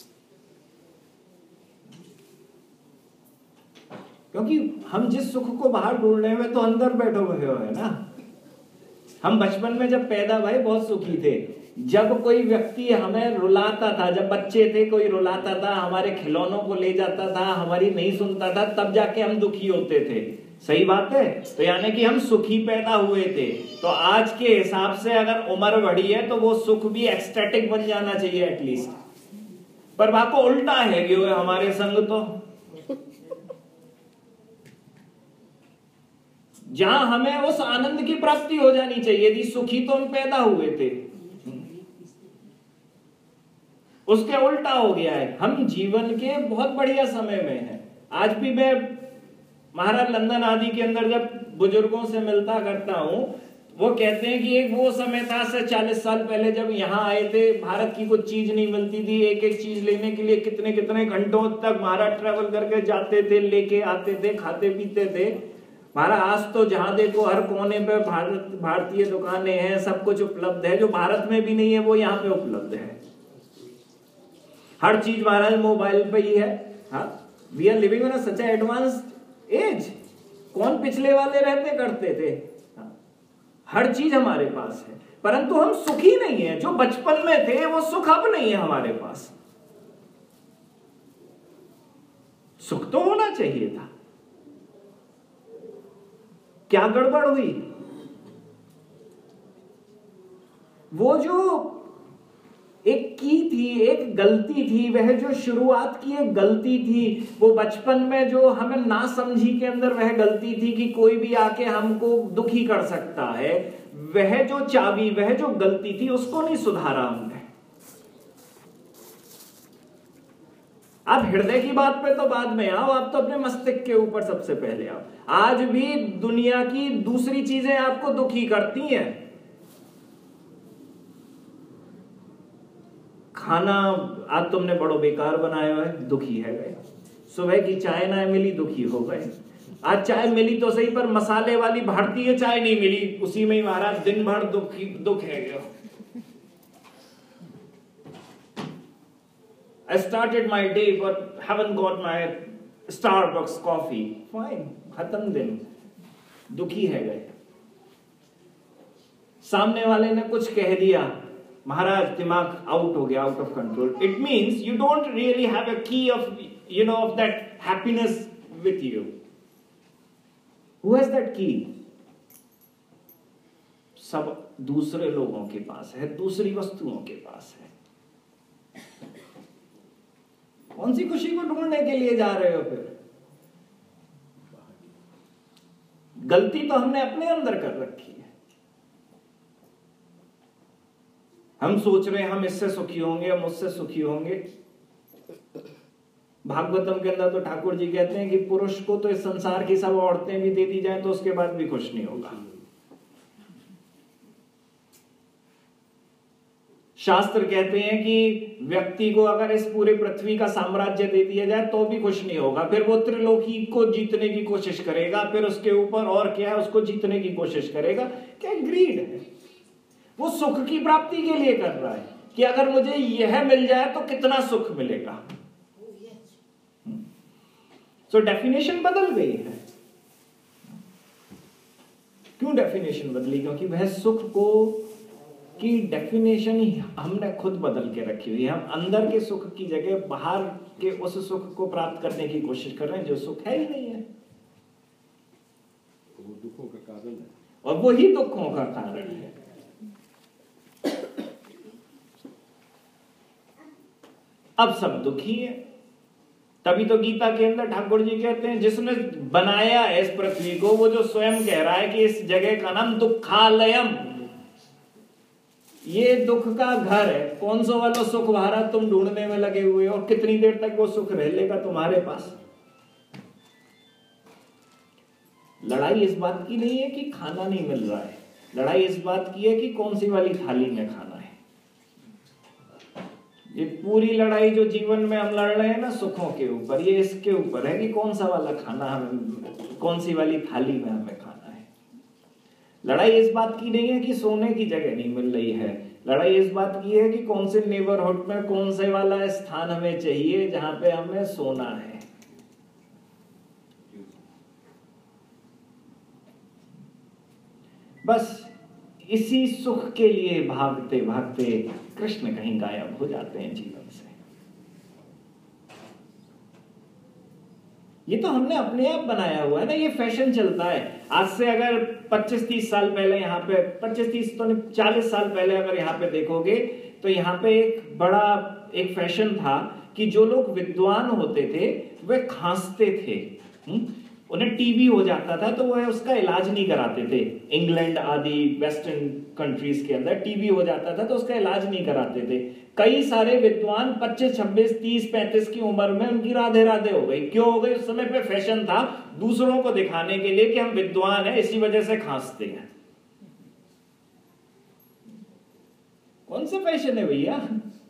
क्योंकि हम जिस सुख को बाहर ढूंढने में तो अंदर बैठे हुए हो है ना। हम बचपन में जब पैदा भाई बहुत सुखी थे। जब कोई व्यक्ति हमें रुलाता था, जब बच्चे थे कोई रुलाता था, हमारे खिलौनों को ले जाता था, हमारी नहीं सुनता था, तब जाके हम दुखी होते थे। सही बात है। तो यानी कि हम सुखी पैदा हुए थे। तो आज के हिसाब से अगर उम्र बढ़ी है तो वो सुख भी एक्सटेटिक बन जाना चाहिए एटलीस्ट। पर वहां को उल्टा है कि हमारे संग तो जहां हमें उस आनंद की प्राप्ति हो जानी चाहिए थी, सुखी तो हम पैदा हुए थे, उसके उल्टा हो गया है। हम जीवन के बहुत बढ़िया समय में हैं। आज भी मैं महाराज लंदन आदि के अंदर जब बुजुर्गों से मिलता करता हूं, वो कहते हैं कि एक वो समय था से चालीस साल पहले जब यहाँ आए थे, भारत की कुछ चीज नहीं मिलती थी। एक एक चीज लेने के लिए कितने कितने घंटों तक महाराज ट्रेवल करके जाते थे, लेके आते थे, खाते पीते थे। महाराज आज तो जहां देखो हर कोने पे भारत भारतीय दुकानें हैं, सब कुछ उपलब्ध है। जो भारत में भी नहीं है वो यहाँ पे उपलब्ध है। हर चीज महाराज मोबाइल पे ही है। हाँ, we are living in such advanced age. कौन पिछले वाले रहते करते थे? हाँ, हर चीज हमारे पास है, परंतु हम सुखी नहीं है। जो बचपन में थे वो सुख अब नहीं है हमारे पास। सुख तो होना चाहिए था। क्या गड़बड़ हुई? वो जो एक की थी, एक गलती थी, वह जो शुरुआत की एक गलती थी, वो बचपन में जो हमें ना समझी के अंदर वह गलती थी कि कोई भी आके हमको दुखी कर सकता है, वह जो चाबी, वह जो गलती थी, उसको नहीं सुधारा हमने। आप हृदय की बात पे तो बाद में आओ, आप तो अपने मस्तिष्क के ऊपर सबसे पहले आओ। आज भी दुनिया की दूसरी चीजें आपको दुखी करती हैं। खाना आज तुमने बड़ो बेकार बनाया है, दुखी है गए। सुबह की चाय ना मिली, दुखी हो गए। आज चाय मिली तो सही, पर मसाले वाली भारतीय चाय नहीं मिली, उसी में ही महाराज दिन भर दुखी दुख है गया। I started my day but haven't got my Starbucks coffee. Fine, खत्म दिन, दुखी है गए। सामने वाले ने कुछ कह दिया, महाराज दिमाग आउट हो गया, out of control, it means you don't really have a key of you know of that happiness with you. Who has that key? सब दूसरे लोगों के पास है, दूसरी वस्तुओं के पास है। कौन सी खुशी को ढूंढने के लिए जा रहे हो फिर? गलती तो हमने अपने अंदर कर रखी है। हम सोच रहे हैं हम इससे सुखी होंगे, हम उससे सुखी होंगे। भागवतम के अंदर तो ठाकुर जी कहते हैं कि पुरुष को तो इस संसार की सब औरतें भी दे दी जाए तो उसके बाद भी खुश नहीं होगा। शास्त्र कहते हैं कि व्यक्ति को अगर इस पूरे पृथ्वी का साम्राज्य दे दिया जाए तो भी खुश नहीं होगा, फिर वो त्रिलोकी को जीतने की कोशिश करेगा, फिर उसके ऊपर और क्या है उसको जीतने की कोशिश करेगा। क्या ग्रीड है? वो सुख की प्राप्ति के लिए कर रहा है कि अगर मुझे यह मिल जाए तो कितना सुख मिलेगा। सो डेफिनेशन बदल गई है। क्यों डेफिनेशन बदली? क्योंकि वह सुख को की डेफिनेशन ही हमने खुद बदल के रखी हुई है। हम अंदर के सुख की जगह बाहर के उस सुख को प्राप्त करने की कोशिश कर रहे हैं जो सुख है ही नहीं है। वो दुखों का कारण है और वही दुखों का कारण है। अब सब दुखी है। तभी तो गीता के अंदर ठाकुर जी कहते हैं जिसने बनाया है इस पृथ्वी को, वो जो स्वयं कह रहा है कि इस जगह का नाम दुखालयम, ये दुख का घर है। कौन सा वाला सुख वहां तुम ढूंढने में लगे हुए हो और कितनी देर तक वो सुख रह लेगा तुम्हारे पास? लड़ाई इस बात की नहीं है कि खाना नहीं मिल रहा है, लड़ाई इस बात की है कि कौन सी वाली थाली में खाना है। ये पूरी लड़ाई जो जीवन में हम लड़ रहे हैं ना सुखों के ऊपर, ये इसके ऊपर है कि कौन सा वाला खाना हमें, कौन सी वाली थाली में हमें खाना है। लड़ाई इस बात की नहीं है कि सोने की जगह नहीं मिल रही है, लड़ाई इस बात की है कि कौन से नेबरहुड में कौन से वाला स्थान हमें चाहिए जहां पे हमें सोना है। बस इसी सुख के लिए भागते भागते कृष्ण कहीं गायब हो जाते हैं जीवन से। ये तो हमने अपने आप बनाया हुआ है ना, ये फैशन चलता है। आज से अगर पच्चीस तीस साल पहले यहाँ पे, पच्चीस तीस तो नहीं चालीस साल पहले अगर यहाँ पे देखोगे तो यहाँ पे एक बड़ा एक फैशन था कि जो लोग विद्वान होते थे वे खांसते थे। हुँ? उन्हें टीबी हो जाता था तो वह उसका इलाज नहीं कराते थे। इंग्लैंड आदि वेस्टर्न कंट्रीज के अंदर टीबी हो जाता था तो उसका इलाज नहीं कराते थे। कई सारे विद्वान पच्चीस छब्बीस तीस पैंतीस की उम्र में उनकी राधे राधे हो गई। क्यों हो गई? उस समय पे फैशन था दूसरों को दिखाने के लिए कि हम विद्वान हैं, इसी वजह से खांसते हैं। कौन सा फैशन है भैया?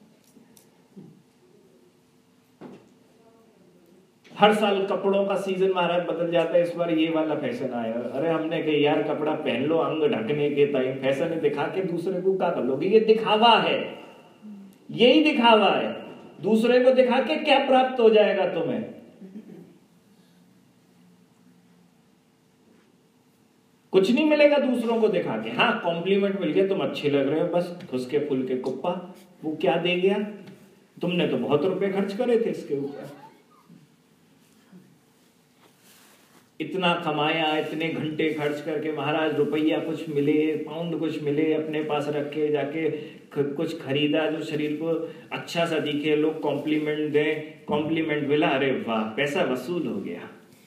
हर साल कपड़ों का सीजन महाराज बदल जाता है, इस बार ये वाला फैशन आया। अरे हमने कहा यार कपड़ा पहन लो अंग ढकने के टाइम, फैशन दिखा के दूसरे को क्या कर लोगे? ये दिखावा है, यही दिखावा है। दूसरे को दिखा के क्या प्राप्त हो जाएगा तुम्हें? कुछ नहीं मिलेगा दूसरों को दिखा के। हाँ कॉम्प्लीमेंट मिल गया, तुम अच्छे लग रहे हो, बस फुसके फूल के कुप्पा। वो क्या दे गया? तुमने तो बहुत रुपए खर्च करे थे इसके ऊपर, इतना कमाया, इतने घंटे खर्च करके महाराज रुपया कुछ मिले, पाउंड कुछ मिले, अपने पास रख के जाके कुछ खरीदा जो शरीर को अच्छा सा दिखे, लोग कॉम्प्लीमेंट दें, कॉम्प्लीमेंट मिला, अरे वाह पैसा वसूल हो गया।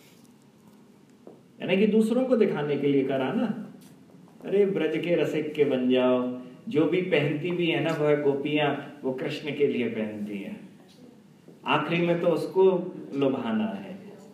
यानी कि दूसरों को दिखाने के लिए करा ना। अरे ब्रज के रसिक के बन जाओ। जो भी पहनती भी है ना वह गोपियां, वो कृष्ण के लिए पहनती हैं, आखिरी में तो उसको लुभाना है।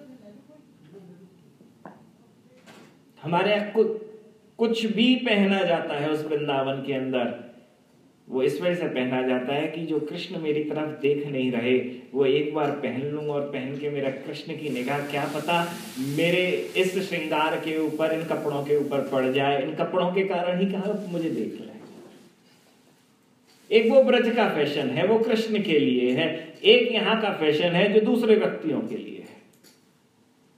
हमारे यहाँ कुछ भी पहना जाता है उस वृंदावन के अंदर, वो इस वजह से पहना जाता है कि जो कृष्ण मेरी तरफ देख नहीं रहे, वो एक बार पहन लूं और पहन के मेरा कृष्ण की निगाह क्या पता मेरे इस श्रृंगार के ऊपर, इन कपड़ों के ऊपर पड़ जाए, इन कपड़ों के कारण ही कहा मुझे देख ले। एक वो ब्रज का फैशन है, वो कृष्ण के लिए है। एक यहाँ का फैशन है जो दूसरे व्यक्तियों के लिए है।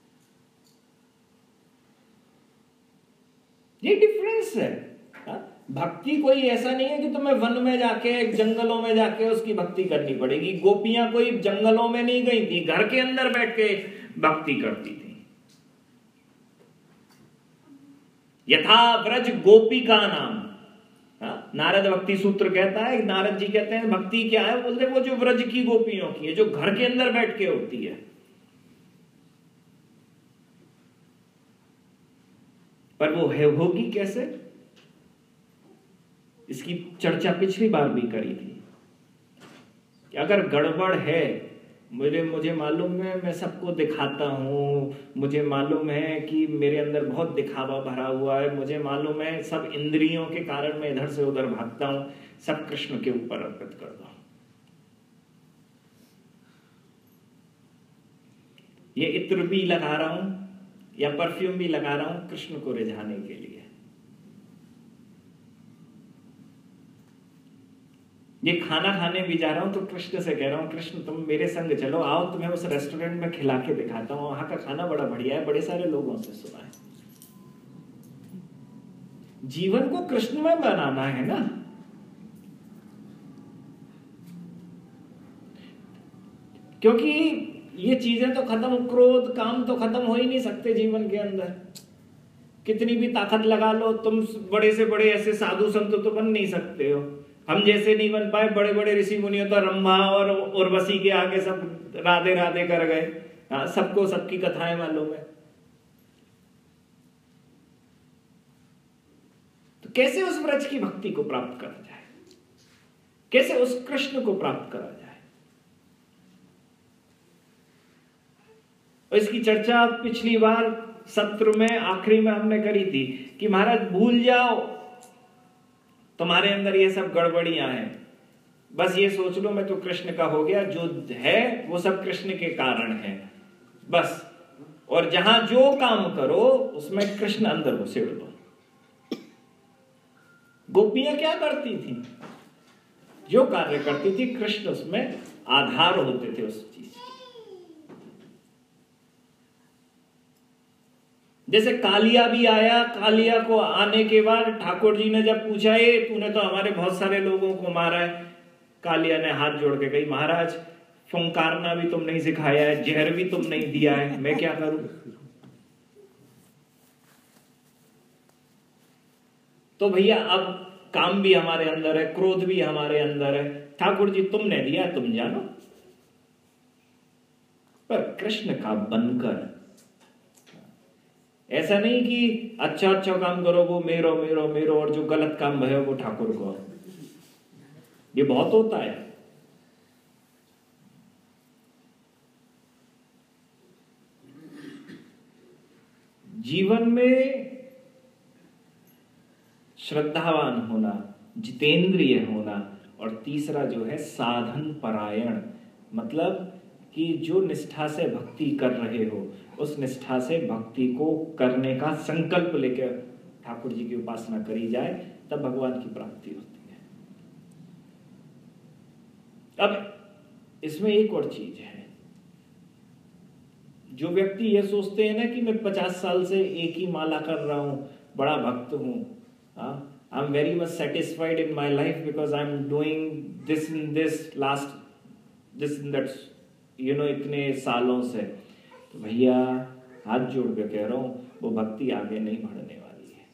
ये डिफरेंस है। भक्ति कोई ऐसा नहीं है कि तुम्हें वन में जाके जंगलों में जाके उसकी भक्ति करनी पड़ेगी। गोपियां कोई जंगलों में नहीं गई थी, घर के अंदर बैठ के भक्ति करती थी। यथा व्रज गोपिका नाम, नारद भक्ति सूत्र कहता है, नारद जी कहते हैं भक्ति क्या है, बोलते वो जो व्रज की गोपियों की है, जो घर के अंदर बैठ के होती है। पर वो है होगी कैसे, इसकी चर्चा पिछली बार भी करी थी कि अगर गड़बड़ है, मुझे मुझे मालूम है मैं सबको दिखाता हूँ, मुझे मालूम है कि मेरे अंदर बहुत दिखावा भरा हुआ है, मुझे मालूम है सब इंद्रियों के कारण मैं इधर से उधर भागता हूँ, सब कृष्ण के ऊपर अर्पित कर दो। ये इत्र भी लगा रहा हूं या परफ्यूम भी लगा रहा हूं कृष्ण को रिझाने के लिए। ये खाना खाने भी जा रहा हूं तो कृष्ण से कह रहा हूं, कृष्ण तुम मेरे संग चलो, आओ तुम्हें उस रेस्टोरेंट में खिला के दिखाता हूं, वहां का खाना बड़ा बढ़िया है, बड़े सारे लोगों से सुना है। जीवन को कृष्णमय बनाना है ना। क्योंकि ये चीजें तो खत्म, क्रोध काम तो खत्म हो ही नहीं सकते जीवन के अंदर। कितनी भी ताकत लगा लो तुम, बड़े से बड़े ऐसे साधु संत तो बन नहीं सकते हो। हम जैसे नहीं बन पाए, बड़े बड़े ऋषि मुनियों तो रंभा और उर्वशी के आगे सब राधे राधे कर गए। हाँ, सबको सबकी कथाएं मालूम है। तो कैसे उस व्रज की भक्ति को प्राप्त करा जाए, कैसे उस कृष्ण को प्राप्त करा जाए। और इसकी चर्चा पिछली बार सत्र में आखिरी में हमने करी थी कि महाराज भूल जाओ तुम्हारे अंदर ये सब गड़बड़ियां हैं, बस ये सोच लो मैं तो कृष्ण का हो गया, जो है वो सब कृष्ण के कारण है बस। और जहां जो काम करो उसमें कृष्ण अंदर घुसेड़ दो। गोपियां क्या करती थी, जो कार्य करती थी कृष्ण उसमें आधार होते थे उस चीज। जैसे कालिया भी आया, कालिया को आने के बाद ठाकुर जी ने जब पूछा, ये तूने तो हमारे बहुत सारे लोगों को मारा है, कालिया ने हाथ जोड़ के कही, महाराज फुंकारना भी तुम नहीं सिखाया है, जहर भी तुम नहीं दिया है, मैं क्या करूं। तो भैया अब काम भी हमारे अंदर है, क्रोध भी हमारे अंदर है, ठाकुर जी तुमने दिया तुम जानो। पर कृष्ण का बनकर, ऐसा नहीं कि अच्छा अच्छा काम करो वो मेरो मेरो मेरो और जो गलत काम है वो ठाकुर को, ये बहुत होता है। जीवन में श्रद्धावान होना, जितेंद्रिय होना, और तीसरा जो है साधन परायण, मतलब कि जो निष्ठा से भक्ति कर रहे हो उस निष्ठा से भक्ति को करने का संकल्प लेकर ठाकुर जी की उपासना करी जाए, तब भगवान की प्राप्ति होती है। अब इसमें एक और चीज है, जो व्यक्ति ये सोचते हैं ना कि मैं पचास साल से एक ही माला कर रहा हूं, बड़ा भक्त हूं, I am very much satisfied in my life because I am doing this in this last this in that, you know इतने सालों से, तो भैया हाथ जोड़ के कह रहा हूं वो भक्ति आगे नहीं बढ़ने वाली है।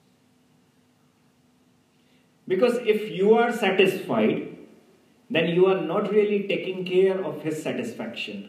Because if you are satisfied then you are not really taking care of his satisfaction.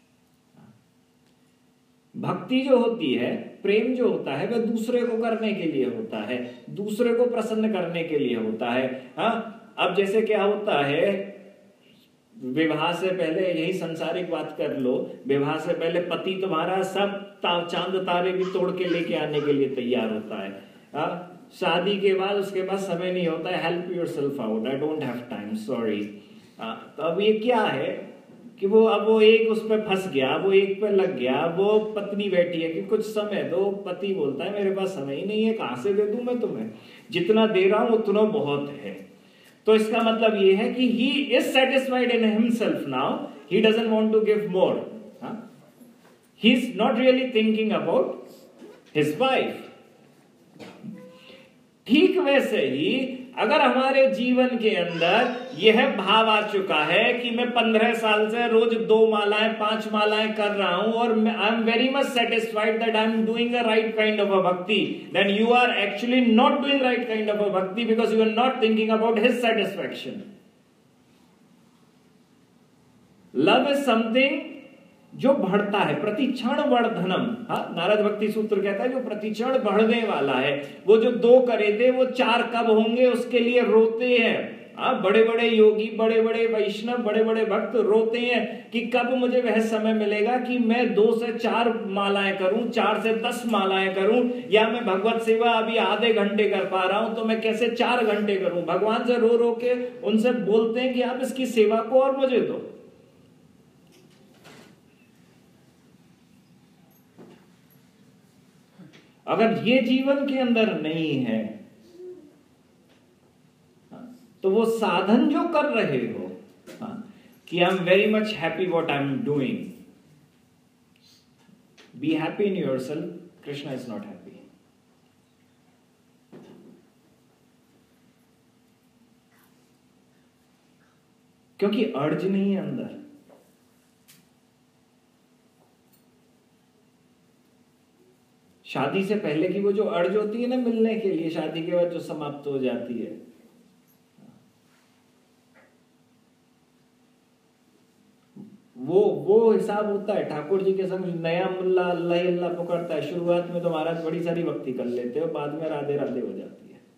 भक्ति जो होती है, प्रेम जो होता है, वह दूसरे को करने के लिए होता है, दूसरे को प्रसन्न करने के लिए होता है। हाँ, अब जैसे क्या होता है, विवाह से पहले, यही संसारिक बात कर लो, विवाह से पहले पति तुम्हारा सब चांद तारे भी तोड़ के लेके आने के लिए तैयार होता है। आ, शादी के बाद उसके पास समय नहीं होता है, help yourself out, I don't have time, sorry. तो अब ये क्या है कि वो अब वो एक उस पर फंस गया, वो एक पे लग गया, वो पत्नी बैठी है कि कुछ समय दो, पति बोलता है मेरे पास समय ही नहीं है, कहां से दे दूं मैं तुम्हें, जितना दे रहा हूं उतना बहुत है। तो इसका मतलब ये है कि he is satisfied in himself now, he doesn't want to give more, huh? He's not really thinking about his wife. ठीक वैसे ही अगर हमारे जीवन के अंदर यह भाव आ चुका है कि मैं पंद्रह साल से रोज दो मालाएं पांच मालाएं कर रहा हूं और I am very much satisfied that I am doing a right kind of a bhakti, then you are actually not doing right kind of a bhakti because you are not thinking about his satisfaction. Love is something जो बढ़ता है, प्रतिक्षण वर्धनम। हाँ, नारद भक्ति सूत्र कहता है जो प्रतिक्षण बढ़ने वाला है। वो जो दो करे थे वो चार कब होंगे उसके लिए रोते हैं। हाँ, बड़े बड़े योगी, बड़े बड़े वैष्णव, बड़े बड़े भक्त रोते हैं कि कब मुझे वह समय मिलेगा कि मैं दो से चार मालाएं करूं, चार से दस मालाएं करूं, या मैं भगवत सेवा अभी आधे घंटे कर पा रहा हूं तो मैं कैसे चार घंटे करूं। भगवान से रो रो के उनसे बोलते हैं कि आप इसकी सेवा को और मुझे दो। अगर ये जीवन के अंदर नहीं है तो वो साधन जो कर रहे हो कि I am very much happy what I am doing, be happy in yourself, Krishna is not happy. क्योंकि अर्ज नहीं है अंदर। शादी से पहले की वो जो अर्ज होती है ना मिलने के लिए, शादी के बाद जो समाप्त हो जाती है, वो वो हिसाब होता है। ठाकुर जी के संग नया मुल्ला अल्लाह अल्लाह पुकारता है, शुरुआत में तो महाराज बड़ी सारी भक्ति कर लेते हो, बाद में राधे राधे हो जाती है।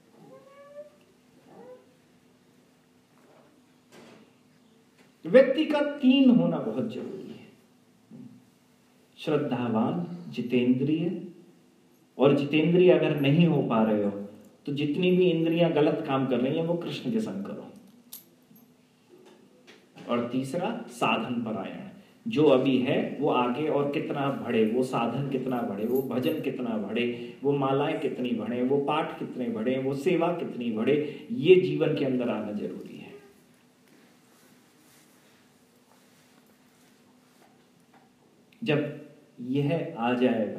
व्यक्ति का तीन होना बहुत जरूरी है, श्रद्धावान, जितेंद्रिय, और जितेंद्रिय अगर नहीं हो पा रहे हो तो जितनी भी इंद्रियां गलत काम कर रही हैं वो कृष्ण के संग करो। और तीसरा साधन परायण, जो अभी है वो आगे और कितना बढ़े, वो साधन कितना बढ़े, वो भजन कितना बढ़े, वो मालाएं कितनी बढ़े, वो पाठ कितने बढ़े, वो सेवा कितनी बढ़े, ये जीवन के अंदर आना जरूरी है। जब यह आ जाएगा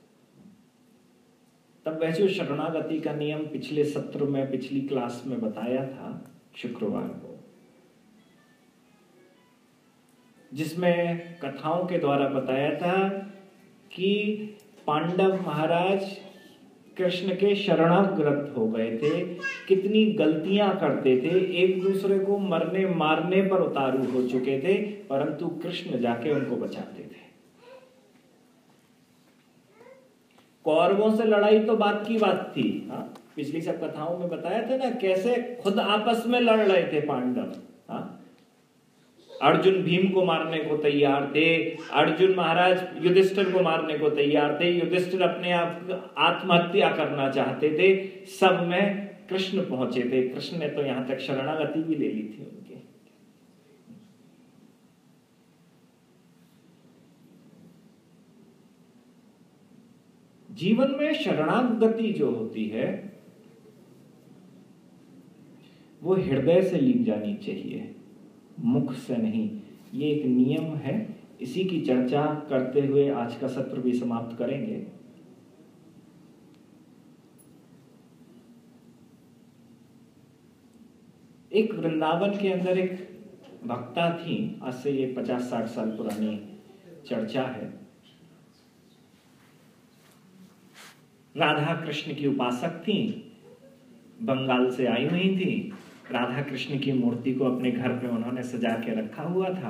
तब वैसे शरणागति का नियम पिछले सत्र में, पिछली क्लास में बताया था शुक्रवार को, जिसमें कथाओं के द्वारा बताया था कि पांडव महाराज कृष्ण के शरणागत हो गए थे, कितनी गलतियां करते थे, एक दूसरे को मरने मारने पर उतारू हो चुके थे, परंतु कृष्ण जाके उनको बचाते थे। कौरवों से लड़ाई तो बात की बात थी। हाँ, पिछली सब कथाओं में बताया था ना कैसे खुद आपस में लड़ रहे थे पांडव। हाँ, अर्जुन भीम को मारने को तैयार थे, अर्जुन महाराज युधिष्ठिर को मारने को तैयार थे, युधिष्ठिर अपने आप आत्महत्या करना चाहते थे, सब में कृष्ण पहुंचे थे। कृष्ण ने तो यहां तक शरणागति भी ले ली थी उनके। जीवन में शरणागति जो होती है वो हृदय से लीन जानी चाहिए, मुख से नहीं। ये एक नियम है, इसी की चर्चा करते हुए आज का सत्र भी समाप्त करेंगे। एक वृंदावन के अंदर एक भक्ता थी, आज से ये पचास साठ साल पुरानी चर्चा है। राधा कृष्ण की उपासक थी, बंगाल से आई हुई थी। राधा कृष्ण की मूर्ति को अपने घर पे उन्होंने सजा के रखा हुआ था।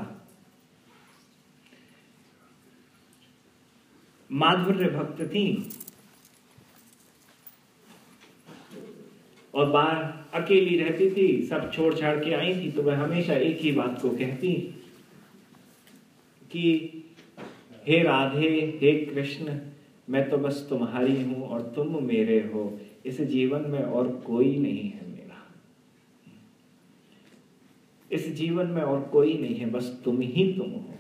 माधुर्य भक्त थी और बाहर अकेली रहती थी, सब छोड़ छाड़ के आई थी, तो वह हमेशा एक ही बात को कहती कि हे राधे, हे कृष्ण, मैं तो बस तुम्हारी हूं और तुम मेरे हो, इस जीवन में और कोई नहीं है मेरा, इस जीवन में और कोई नहीं है, बस तुम ही तुम हो।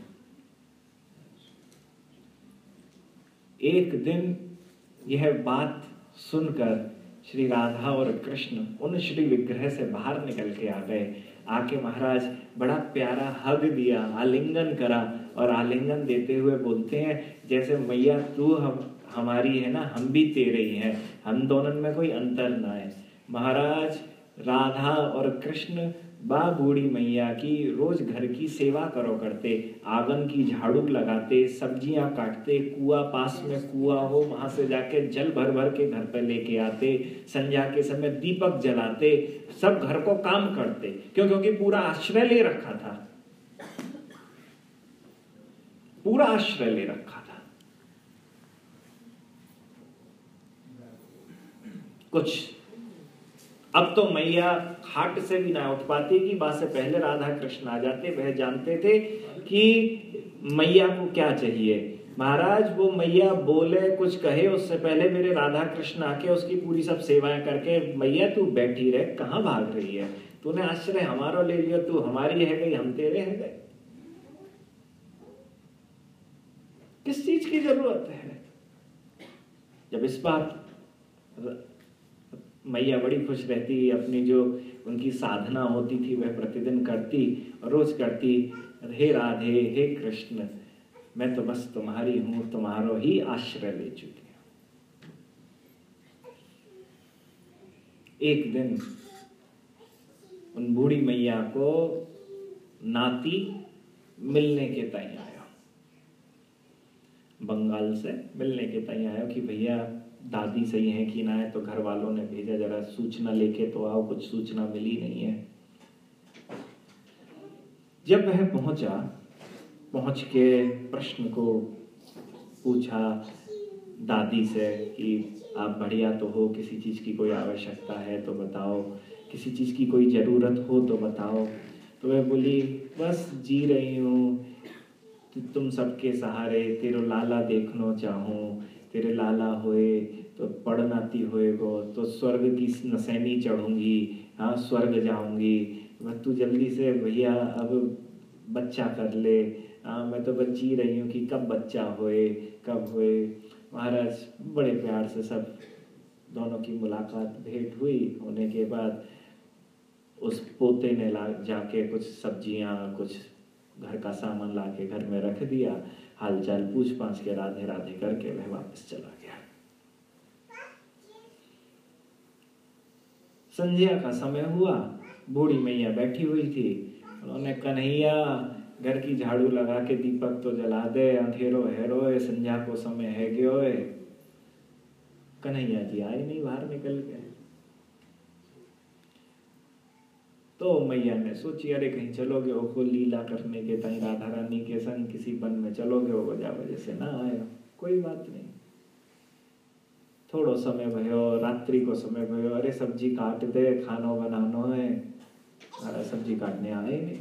एक दिन यह बात सुनकर श्री राधा और कृष्ण उन श्री विग्रह से बाहर निकल के आ गए। आके महाराज बड़ा प्यारा हग दिया, आलिंगन करा, और आलिंगन देते हुए बोलते हैं जैसे मैया तू हम हमारी है ना, हम भी तेरे ही हैं, हम दोनों में कोई अंतर ना है। महाराज राधा और कृष्ण बा बूढ़ी मैया की रोज घर की सेवा करो करते, आंगन की झाड़ू लगाते, सब्जियां काटते, कुआं पास में कुआं हो वहां से जाके जल भर भर के घर पे लेके आते, संध्या के समय दीपक जलाते, सब घर को काम करते। क्यों? क्योंकि पूरा आश्रय ले रखा था, पूरा आश्रय ले रखा था। कुछ अब तो मैया खाट से भी ना उठ पाती की बात से पहले राधा कृष्ण आ जाते। वह जानते थे कि मैया को क्या चाहिए। महाराज वो मैया बोले कुछ कहे उससे पहले मेरे राधा कृष्ण आके उसकी पूरी सब सेवाएं करके, मैया तू बैठी रहे, कहां भाग रही है, तूने आश्रय हमारा ले लिया, तू हमारी है गई, हम तेरे है गए, किस चीज की जरूरत है। जब इस बात मैया बड़ी खुश रहती, अपनी जो उनकी साधना होती थी वह प्रतिदिन करती और रोज करती, हे राधे हे कृष्ण मैं तो बस तुम्हारी हूं, तुम्हारो ही आश्रय ले चुकी हूं। एक दिन उन बूढ़ी मैया को नाती मिलने के तय आया, बंगाल से मिलने के तय आया कि भैया दादी सही है कि ना है, तो घर वालों ने भेजा जरा सूचना लेके तो आओ, कुछ सूचना मिली नहीं है। जब वह पहुंचा, पहुंच के प्रश्न को पूछा दादी से कि आप बढ़िया तो हो, किसी चीज की कोई आवश्यकता है तो बताओ, किसी चीज की कोई जरूरत हो तो बताओ। तो वह बोली बस जी रही हूँ, तुम सबके सहारे, तेरो लाला देखनो चाहूं, तेरे लाला होए तो पढ़नाती होए गो तो स्वर्ग की नसैनी चढ़ूंगी, हाँ स्वर्ग जाऊंगी, बस तू जल्दी से भैया अब बच्चा कर ले, हाँ मैं तो बस जी रही हूँ कि कब बच्चा होए कब होए। महाराज बड़े प्यार से सब दोनों की मुलाकात भेंट हुई। होने के बाद उस पोते ने ला जाके कुछ सब्जियां कुछ घर का सामान लाके घर में रख दिया, हालचाल पूछ पाछ के राधे राधे करके वह वापस चला गया। संध्या का समय हुआ, बूढ़ी मैया बैठी हुई थी, उन्होंने कन्हैया घर की झाड़ू लगा के दीपक तो जला दे, अंधेरो हैरो संध्या को समय है गयो। कन्हैया जी आए नहीं, बाहर निकल गए। तो मैया ने सोची अरे कहीं चलोगे हो को लीला करने के ताई राधा रानी के संग किसी वन में चलोगे हो, वजह वजह से ना आए, कोई बात नहीं। थोड़ो समय भयो, रात्रि को समय भयो, अरे सब्जी काट दे खानो बनानो है, अरे सब्जी काटने आए नहीं।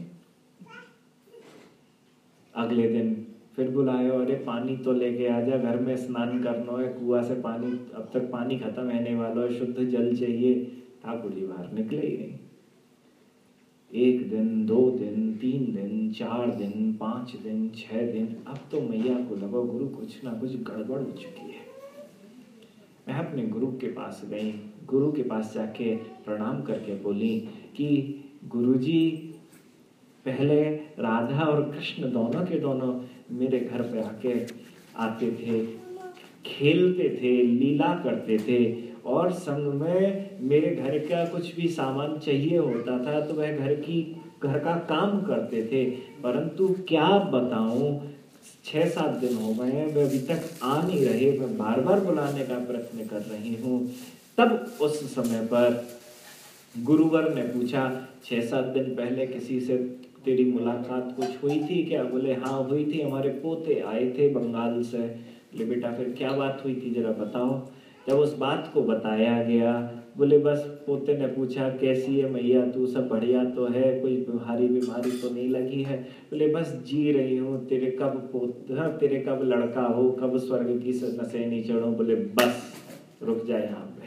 अगले दिन फिर बुलायो, अरे पानी तो लेके आजा, घर में स्नान करना है, कुआं से पानी अब तक पानी खत्म रहने वाला है, शुद्ध जल चाहिए। ठाकुर जी बाहर निकले ही नहीं। एक दिन, दो दिन, तीन दिन, चार दिन, पांच दिन, छह दिन, अब तो मैया को लगा गुरु कुछ ना कुछ गड़बड़ हो चुकी है। मैं अपने गुरु के पास गई, गुरु के पास जाके प्रणाम करके बोली कि गुरुजी पहले राधा और कृष्ण दोनों के दोनों मेरे घर पे आके आते थे, खेलते थे, लीला करते थे और संग में मेरे घर का कुछ भी सामान चाहिए होता था तो वह घर की घर का काम करते थे। परंतु क्या बताऊं, छह सात दिन हो गए हैं वे अभी तक आ नहीं रहे, मैं बार बार बुलाने का प्रयत्न कर रही हूँ। तब उस समय पर गुरुवर ने पूछा, छह सात दिन पहले किसी से तेरी मुलाकात कुछ हुई थी क्या? बोले हाँ हुई थी, हमारे पोते आए थे बंगाल से। बोले बेटा फिर क्या बात हुई थी जरा बताओ। जब उस बात को बताया गया, बोले बस पोते ने पूछा कैसी है मैया तू, सब बढ़िया तो है, कोई बीमारी बीमारी तो नहीं लगी है? बोले बस जी रही हूँ, तेरे कब पोत हाँ, तेरे कब लड़का हो, कब स्वर्ग की नसैनी चढ़ो। बोले बस रुक जाए यहाँ पे।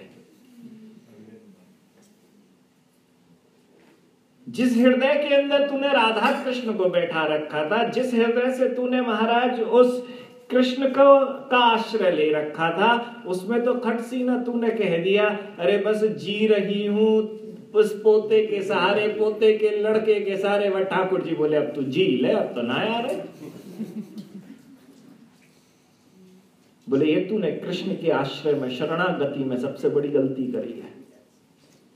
जिस हृदय के अंदर तूने राधा कृष्ण को बैठा रखा था, जिस हृदय से तूने महाराज उस कृष्ण को का आश्रय ले रखा था, उसमें तो खट सीना तूने कह दिया अरे बस जी रही हूं उस पोते के सहारे, पोते के लड़के के सहारे। वह ठाकुर जी बोले अब तू जी ले, अब तो ना यार। बोले ये तूने कृष्ण के आश्रय में शरणागति में सबसे बड़ी गलती करी है।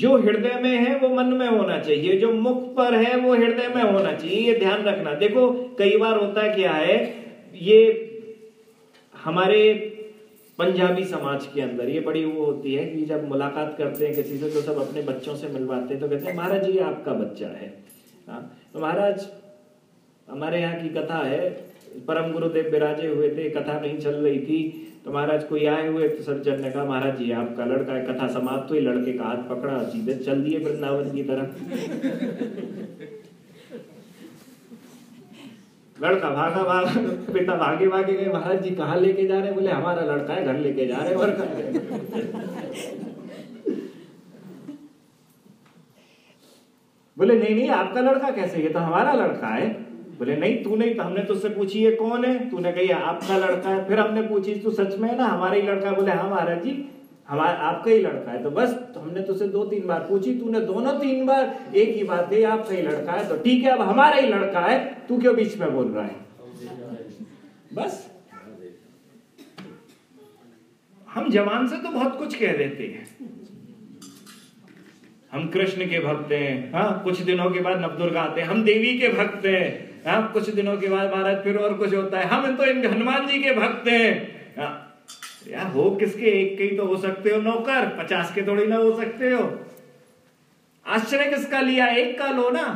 जो हृदय में है वो मन में होना चाहिए, जो मुख पर है वो हृदय में होना चाहिए, ये ध्यान रखना। देखो कई बार होता क्या है, ये हमारे पंजाबी समाज के अंदर ये बड़ी वो होती है कि जब मुलाकात करते हैं किसी से तो सब अपने बच्चों से मिलवाते हैं तो कहते हैं महाराज ये आपका बच्चा है। हाँ, तो महाराज हमारे यहाँ की कथा है, परम गुरुदेव विराजे हुए थे, कथा नहीं चल रही थी, तो महाराज कोई आए हुए तो सज्जन ने कहा महाराज जी आपका लड़का है। कथा समाप्त हुई, लड़के का हाथ पकड़ा, सीधे चल दिए वृंदावन की तरफ। लड़का भागा भागा, पिता भागे भागे गए, महाराज जी कहाँ लेके जा रहे हैं? बोले हमारा लड़का है, घर लेके जा रहे हैं। और बोले नहीं नहीं आपका लड़का कैसे, ये तो हमारा लड़का है। बोले नहीं तू नहीं, तो हमने तुझसे पूछी ये कौन है, तूने कही आपका लड़का है। फिर हमने पूछी तू सच में है ना हमारा ही लड़का? बोले हाँ महाराज जी हमारा आपका ही लड़का है। तो बस तो हमने तुझसे दो तीन बार पूछी, तूने दोनों तीन बार एक ही बात है आपका ही लड़का है, तो ठीक है अब हमारा ही लड़का है, तू क्यों बीच में बोल रहा है? बस हम जवान से तो बहुत कुछ कह देते हैं, हम कृष्ण के भक्त हैं, हाँ कुछ दिनों के बाद नवदुर्गा आते हैं, हम देवी के भक्त हैं, हाँ कुछ दिनों के बाद महाराज फिर और कुछ होता है, हम तो इन हनुमान जी के भक्त हैं। हाँ, यार हो किसके, एक के ही तो हो सकते हो नौकर, पचास के थोड़ी ना हो सकते हो। आश्रय किसका लिया, एक का लो ना।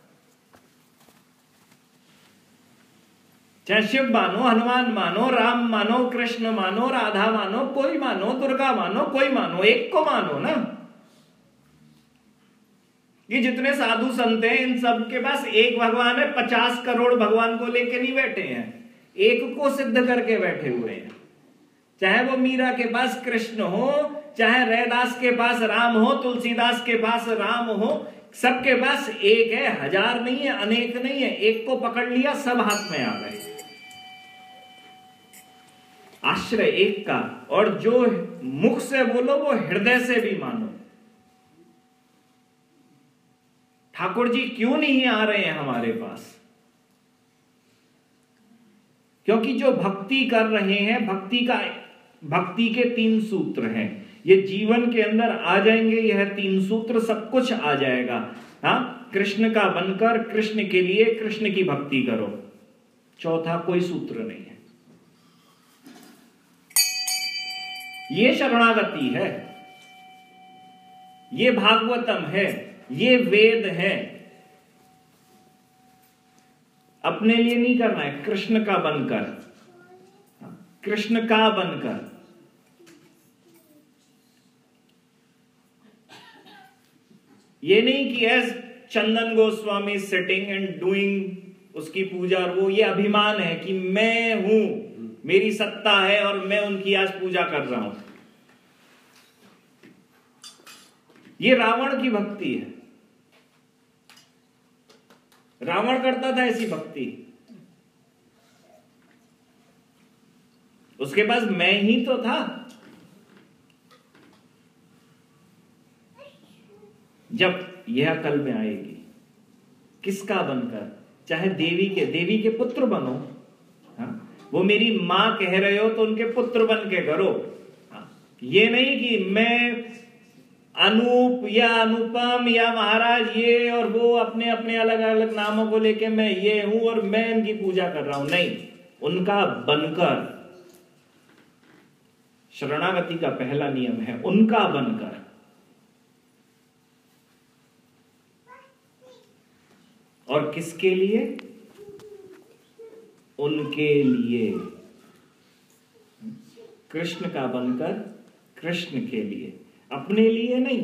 चाहे शिव मानो, हनुमान मानो, राम मानो, कृष्ण मानो, राधा मानो, कोई मानो, दुर्गा मानो, कोई मानो, एक को मानो ना। ये जितने साधु संत हैं इन सब के पास एक भगवान है, पचास करोड़ भगवान को लेके नहीं बैठे हैं, एक को सिद्ध करके बैठे हुए हैं। चाहे वो मीरा के पास कृष्ण हो, चाहे रैदास के पास राम हो, तुलसीदास के पास राम हो, सबके पास एक है, हजार नहीं है, अनेक नहीं है, एक को पकड़ लिया सब हाथ में आ गए। आश्रय एक का, और जो मुख से बोलो वो हृदय से भी मानो। ठाकुर जी क्यों नहीं आ रहे हैं हमारे पास? क्योंकि जो भक्ति कर रहे हैं, भक्ति का भक्ति के तीन सूत्र हैं, ये जीवन के अंदर आ जाएंगे, यह तीन सूत्र सब कुछ आ जाएगा। हाँ, कृष्ण का बनकर कृष्ण के लिए कृष्ण की भक्ति करो, चौथा कोई सूत्र नहीं है। ये शरणागति है, ये भागवतम है, ये वेद है। अपने लिए नहीं करना है, कृष्ण का बनकर, कृष्ण का बनकर। ये नहीं कि as Chandan Goswami sitting and doing उसकी पूजा, और वो ये अभिमान है कि मैं हूं, मेरी सत्ता है और मैं उनकी आज पूजा कर रहा हूं। ये रावण की भक्ति है, रावण करता था ऐसी भक्ति। उसके पास मैं ही तो था। जब यह अकल में आएगी, किसका बनकर, चाहे देवी के, देवी के पुत्र बनो। हाँ? वो मेरी मां कह रहे हो तो उनके पुत्र बन के करो। हाँ? ये नहीं कि मैं अनूप या अनुपम या महाराज ये और वो अपने अपने अलग अलग नामों को लेके मैं ये हूं और मैं इनकी पूजा कर रहा हूं, नहीं, उनका बनकर। शरणागति का पहला नियम है उनका बनकर। और किसके लिए? उनके लिए। कृष्ण का बनकर कृष्ण के लिए, अपने लिए नहीं।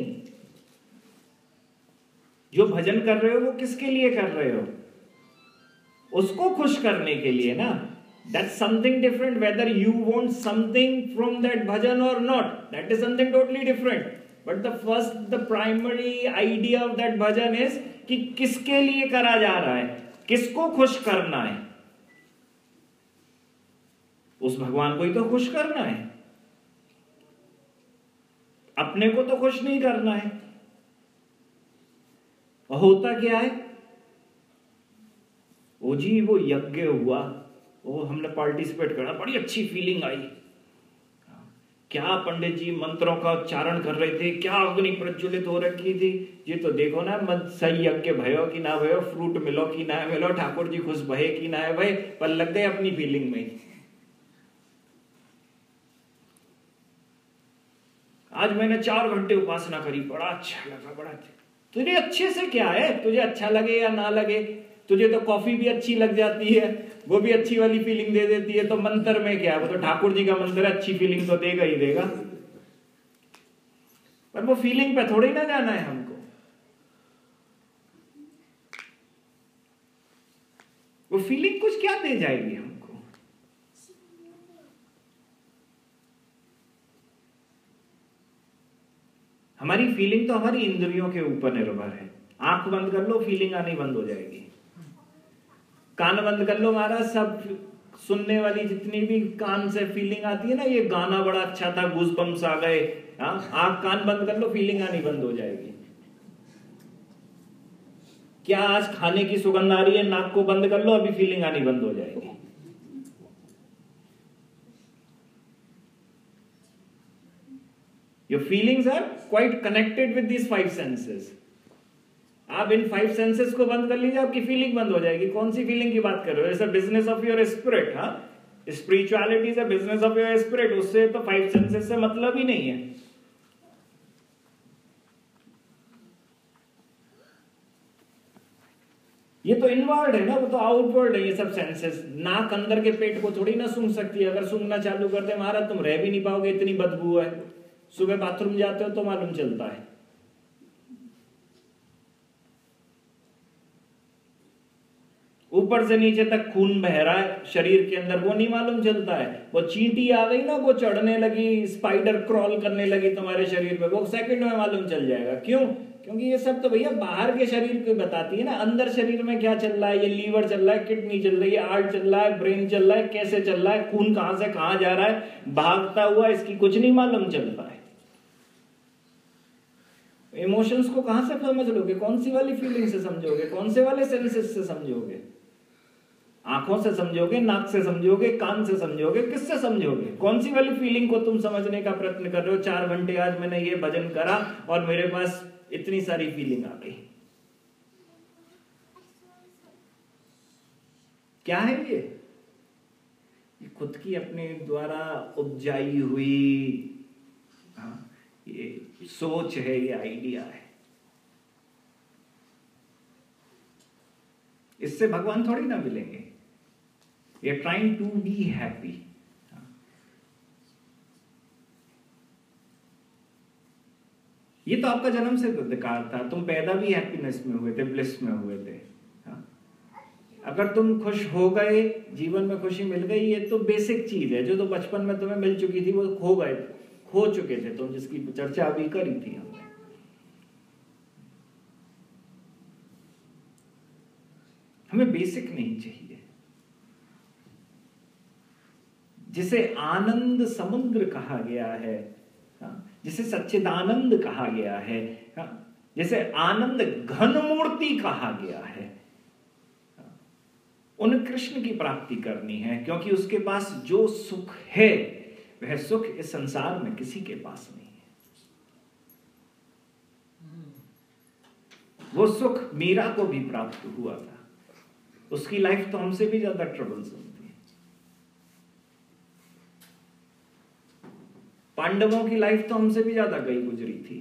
जो भजन कर रहे हो वो किसके लिए कर रहे हो? उसको खुश करने के लिए ना। That's something different whether you want something from that bhajan or not. That is something totally different. But the first, the primary idea of that bhajan is कि किसके लिए करा जा रहा है, किसको खुश करना है। उस भगवान को ही तो खुश करना है, अपने को तो खुश नहीं करना है। और होता क्या है, वो जी वो यज्ञ हुआ, वो हमने पार्टिसिपेट करा, बड़ी अच्छी फीलिंग आई, क्या पंडित जी मंत्रों का उच्चारण कर रहे थे, क्या अग्नि प्रज्वलित हो रखी थी। ये तो देखो ना, मत सही यज्ञ भयो कि ना भयो, फ्रूट मिलो कि ना मिलो, ठाकुर जी खुश भये कि ना भये, पर लग गए अपनी फीलिंग में। आज मैंने चार घंटे उपासना करी, बड़ा अच्छा लगा, बड़ा अच्छा। तुझे अच्छे से क्या है, तुझे अच्छा लगे या ना लगे, तुझे तो कॉफी भी अच्छी लग जाती है, वो भी अच्छी वाली फीलिंग दे देती है, तो मंत्र में क्या है, वो तो ठाकुर जी का मंत्र है, अच्छी फीलिंग तो देगा ही देगा। पर वो फीलिंग पे थोड़ी ना जाना है हमको, वो फीलिंग कुछ क्या दे जाएगी हमको। हमारी फीलिंग तो हमारी इंद्रियों के ऊपर निर्भर है। आंख बंद कर लो, फीलिंग आनी बंद हो जाएगी। कान बंद कर लो महाराज, सब सुनने वाली जितनी भी कान से फीलिंग आती है ना, ये गाना बड़ा अच्छा था, गूज़बम्स आ गए। आंख कान बंद कर लो, फीलिंग आनी बंद हो जाएगी। क्या आज खाने की सुगंध आ रही है, नाक को बंद कर लो, अभी फीलिंग आनी बंद हो जाएगी। Your feelings are quite connected with these five senses. आप इन फाइव सेंसेस को बंद कर लीजिए, आपकी फीलिंग बंद हो जाएगी। कौन सी फीलिंग की बात कर रहे हो? It's a business of your spirit. हाँ, spirituality is a business of your spirit. उससे तो फाइव सेंसेस से मतलब ही नहीं है। ये तो इनवर्ड है ना, वो तो आउटवर्ड है। ये सब सेंसेस, नाक अंदर के पेट को थोड़ी ना सूंघ सकती है। अगर सूंघना चालू कर दे महाराज, तुम रह भी नहीं पाओगे, इतनी बदबू है। सुबह बाथरूम जाते हो तो मालूम चलता है। ऊपर से नीचे तक खून बह रहा है शरीर के अंदर, वो नहीं मालूम चलता है। वो चींटी आ गई ना, वो चढ़ने लगी, स्पाइडर क्रॉल करने लगी तुम्हारे शरीर पे, वो सेकंड में मालूम चल जाएगा। क्यों? क्योंकि ये सब तो भैया बाहर के शरीर को बताती है ना। अंदर शरीर में क्या चल रहा है, ये लीवर चल रहा है, किडनी चल रही है, हार्ट चल रहा है, ब्रेन चल रहा है, कैसे चल रहा है, खून कहां से कहां जा रहा है, भागता हुआ, इसकी कुछ नहीं मालूम चलता है। इमोशंस को कहां से समझ लोगे? कौन सी वाली फीलिंग से समझोगे? कौन से वाले सेंसेस से समझोगे? आंखों से समझोगे, नाक से समझोगे, कान से समझोगे, किससे समझोगे? कौन सी वाली फीलिंग को तुम समझने का प्रयत्न कर रहे हो? चार घंटे आज मैंने ये भजन करा और मेरे पास इतनी सारी फीलिंग आ गई। क्या है ये? ये खुद की अपने द्वारा उपजाई हुई हाँ, ये सोच है, ये आइडिया है। इससे भगवान थोड़ी ना मिलेंगे। ये ट्राइंग टू बी हैप्पी। ये तो आपका जन्म से अधिकार था, तुम पैदा भी हैप्पीनेस में हुए थे, ब्लिस में हुए थे। अगर तुम खुश हो गए, जीवन में खुशी मिल गई, ये तो बेसिक चीज है। जो तो बचपन में तुम्हें मिल चुकी थी वो खो गए, खो चुके थे तुम, जिसकी चर्चा अभी करी थी हमने। हमें बेसिक नहीं चाहिए। जिसे आनंद समुद्र कहा गया है, जिसे सच्चिदानंद कहा गया है, जिसे आनंद घन मूर्ति कहा गया है, उन कृष्ण की प्राप्ति करनी है। क्योंकि उसके पास जो सुख है वह सुख इस संसार में किसी के पास नहीं है। वो सुख मीरा को भी प्राप्त हुआ था। उसकी लाइफ तो हमसे भी ज्यादा ट्रबल्सम थी। पांडवों की लाइफ तो हमसे भी ज्यादा गई गुजरी थी।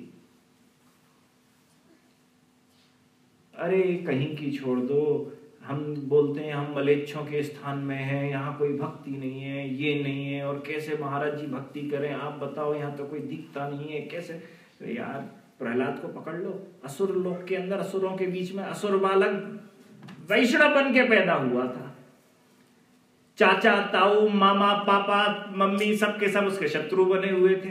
अरे कहीं की छोड़ दो, हम बोलते हैं हम मलेच्छों के स्थान में हैं, यहाँ कोई भक्ति नहीं है, ये नहीं है, और कैसे महाराज जी भक्ति करें, आप बताओ, यहाँ तो कोई दिखता नहीं है, कैसे? तो यार प्रहलाद को पकड़ लो, असुर लोक के अंदर, असुरों के बीच में असुर बालक वैष्णव बन के पैदा हुआ था। चाचा, ताऊ, मामा, पापा, मम्मी, सबके सब उसके शत्रु बने हुए थे।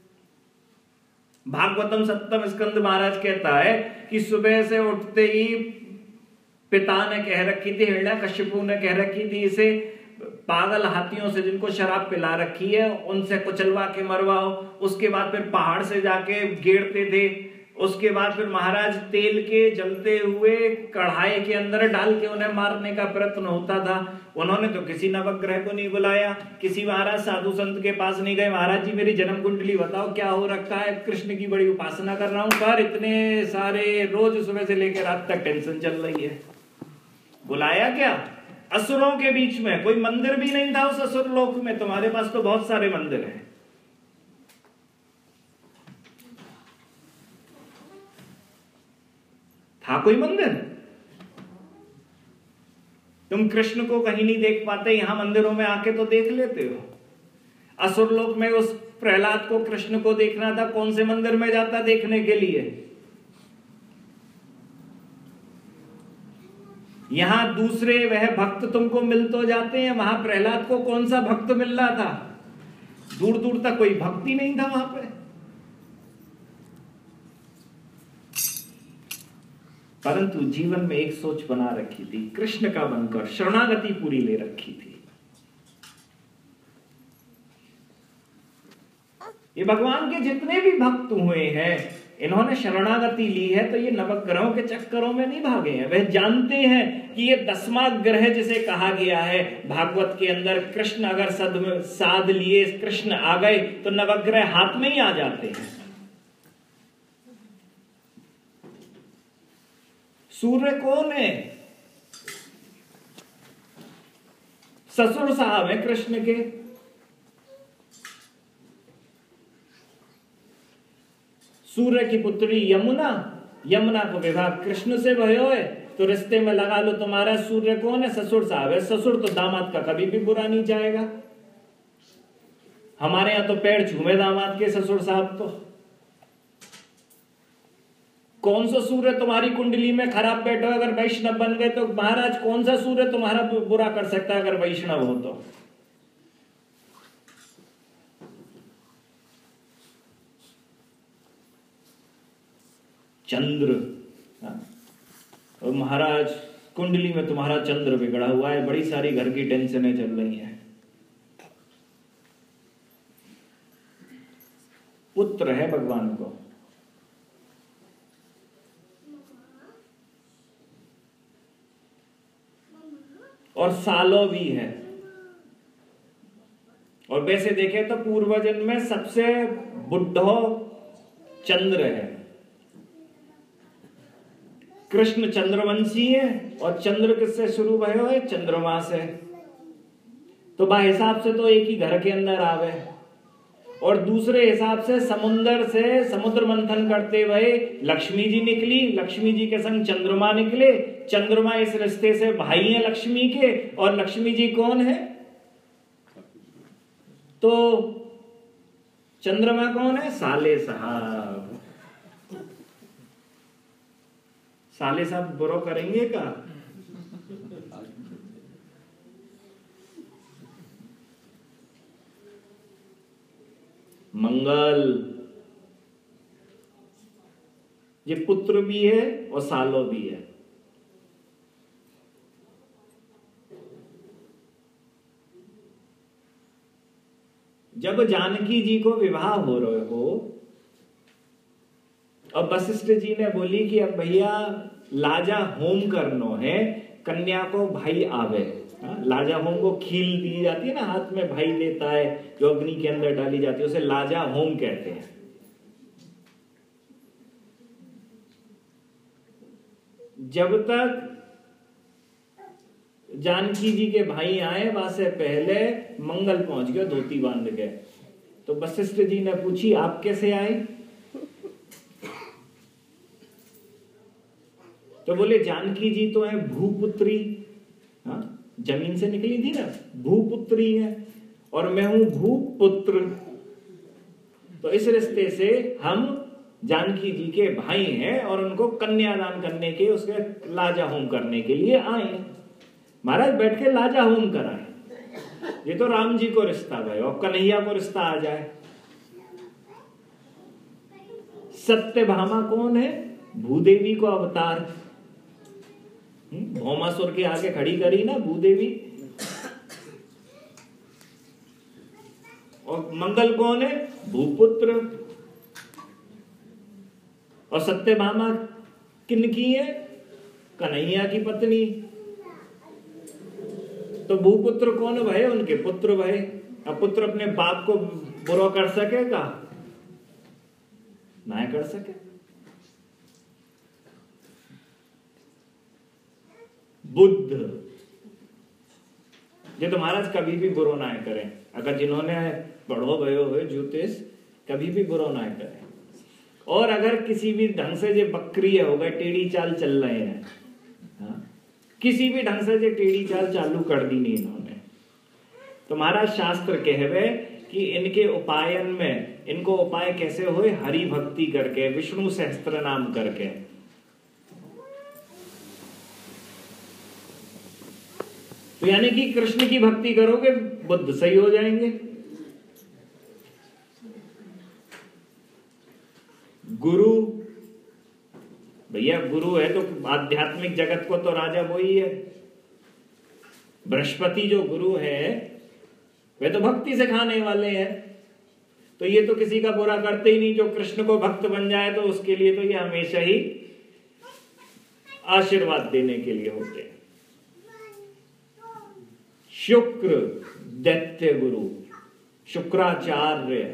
भागवतम सप्तम स्कंद महाराज कहता है कि सुबह से उठते ही पिता ने कह रखी थी, हिरण्यकश्यपु ने कह रखी थी, इसे पागल हाथियों से जिनको शराब पिला रखी है उनसे कुचलवा के मरवाओ। उसके बाद फिर पहाड़ से जाके घेरते थे उसके बाद फिर महाराज तेल के जलते हुए कढ़ाई के अंदर डाल के उन्हें मारने का प्रयत्न होता था। उन्होंने तो किसी नवग्रह को नहीं बुलाया, किसी महाराज साधु संत के पास नहीं गए, महाराज जी मेरी जन्म कुंडली बताओ क्या हो रखा है, कृष्ण की बड़ी उपासना कर रहा हूं, पर इतने सारे रोज सुबह से लेकर रात तक टेंशन चल रही है। बुलाया क्या? असुरों के बीच में कोई मंदिर भी नहीं था उस असुर लोक में। तुम्हारे पास तो बहुत सारे मंदिर हैं। था कोई मंदिर? तुम कृष्ण को कहीं नहीं देख पाते, यहां मंदिरों में आके तो देख लेते हो। असुर लोक में उस प्रहलाद को कृष्ण को देखना था, कौन से मंदिर में जाता देखने के लिए? यहां दूसरे वह भक्त तुमको मिल तो जाते हैं, वहां प्रहलाद को कौन सा भक्त मिल रहा था? दूर दूर तक कोई भक्ति नहीं था वहां पे। परंतु जीवन में एक सोच बना रखी थी, कृष्ण का बनकर शरणागति पूरी ले रखी थी। ये भगवान के जितने भी भक्त हुए हैं, इन्होंने शरणागति ली है तो ये नवग्रहों के चक्करों में नहीं भागे हैं। वह जानते हैं कि ये दसवां ग्रह जिसे कहा गया है भागवत के अंदर, कृष्ण अगर सद में साध लिए, कृष्ण आ गए तो नवग्रह हाथ में ही आ जाते हैं। सूर्य कौन है? ससुर साहब है कृष्ण के। सूर्य की पुत्री यमुना, यमुना को विवाह कृष्ण से भयो है, तो रिश्ते में लगा लो तुम्हारा सूर्य कौन है? ससुर साहब है। ससुर तो दामाद का कभी भी बुरा नहीं जाएगा। हमारे यहां तो पैर झूमे दामाद के, ससुर साहब तो। कौन सा सूर्य तुम्हारी कुंडली में खराब बैठो, अगर वैष्णव बन गए तो महाराज कौन सा सूर्य तुम्हारा बुरा कर सकता है अगर वैष्णव हो तो? चंद्र, और महाराज कुंडली में तुम्हारा चंद्र बिगड़ा हुआ है, बड़ी सारी घर की टेंशनें चल रही हैं। पुत्र है भगवान को, और सालों भी है। और वैसे देखें तो पूर्वजन्म में सबसे बुढ़ो चंद्र है। कृष्ण चंद्रवंशी है और चंद्र किससे शुरू भयो है? चंद्रमा से। तो बा हिसाब से तो एक ही घर के अंदर आवे, और दूसरे हिसाब से समुद्र से समुद्र मंथन करते हुए लक्ष्मी जी निकली, लक्ष्मी जी के संग चंद्रमा निकले। चंद्रमा इस रिश्ते से भाई हैं लक्ष्मी के, और लक्ष्मी जी कौन है? तो चंद्रमा कौन है? साले साहब। साले साहब बुरो करेंगे का? मंगल, ये पुत्र भी है और सालो भी है। जब जानकी जी को विवाह हो रहे हो और वशिष्ठ जी ने बोली कि अब भैया लाजा होम करनो है, कन्या को भाई आवे। लाजा होम को खील दी जाती है ना, हाथ में भाई देता है जो अग्नि के अंदर डाली जाती है, उसे लाजा होम कहते हैं। जब तक जानकी जी के भाई आए वहां से पहले मंगल पहुंच गया धोती बांध के। तो वशिष्ठ जी ने पूछी आप कैसे आए? तो बोले जानकी जी तो है भूपुत्री, हाँ जमीन से निकली थी ना, भूपुत्री है, और मैं हूं भूपुत्र। तो इस रिश्ते से हम जानकी जी के भाई हैं और उनको कन्यादान करने के, उसके लाजा होम करने के लिए आए। महाराज बैठ के लाजा होम कराए। ये तो राम जी को रिश्ता भाई, और कन्हैया को रिश्ता आ जाए। सत्यभामा कौन है? भूदेवी को अवतार, भौमासुर के आगे खड़ी करी ना भूदेवी। और मंगल कौन है? भूपुत्र। और सत्यभामा किनकी है? कन्हैया की पत्नी। तो भूपुत्र कौन भये? उनके पुत्र भये। अब पुत्र अपने बाप को बुरा कर सकेगा? ना कर सके। बुद्ध ये तो महाराज कभी भी बुरो ना करें। अगर जिन्होंने पढ़ो भयो हो ज्योतिष, कभी भी बुरो ना करें। और अगर किसी भी ढंग से जो बकरी हो गए टेढ़ी चाल चल रहे हैं, हाँ? किसी भी ढंग से जो टेढ़ी चाल चालू कर दी नहीं इन्होंने, तो महाराज शास्त्र कहवे कि इनके उपायन में, इनको उपाय कैसे हुए? हरि भक्ति करके, विष्णु सहस्त्र नाम करके। तो यानी कि कृष्ण की भक्ति करोगे बुद्ध सही हो जाएंगे। गुरु भैया, गुरु है तो आध्यात्मिक जगत को तो राजा वो ही है। बृहस्पति जो गुरु है वे तो भक्ति सिखाने वाले हैं। तो ये तो किसी का बुरा करते ही नहीं। जो कृष्ण को भक्त बन जाए तो उसके लिए तो ये हमेशा ही आशीर्वाद देने के लिए होते हैं। शुक्र दैत्य गुरु, शुक्राचार्य,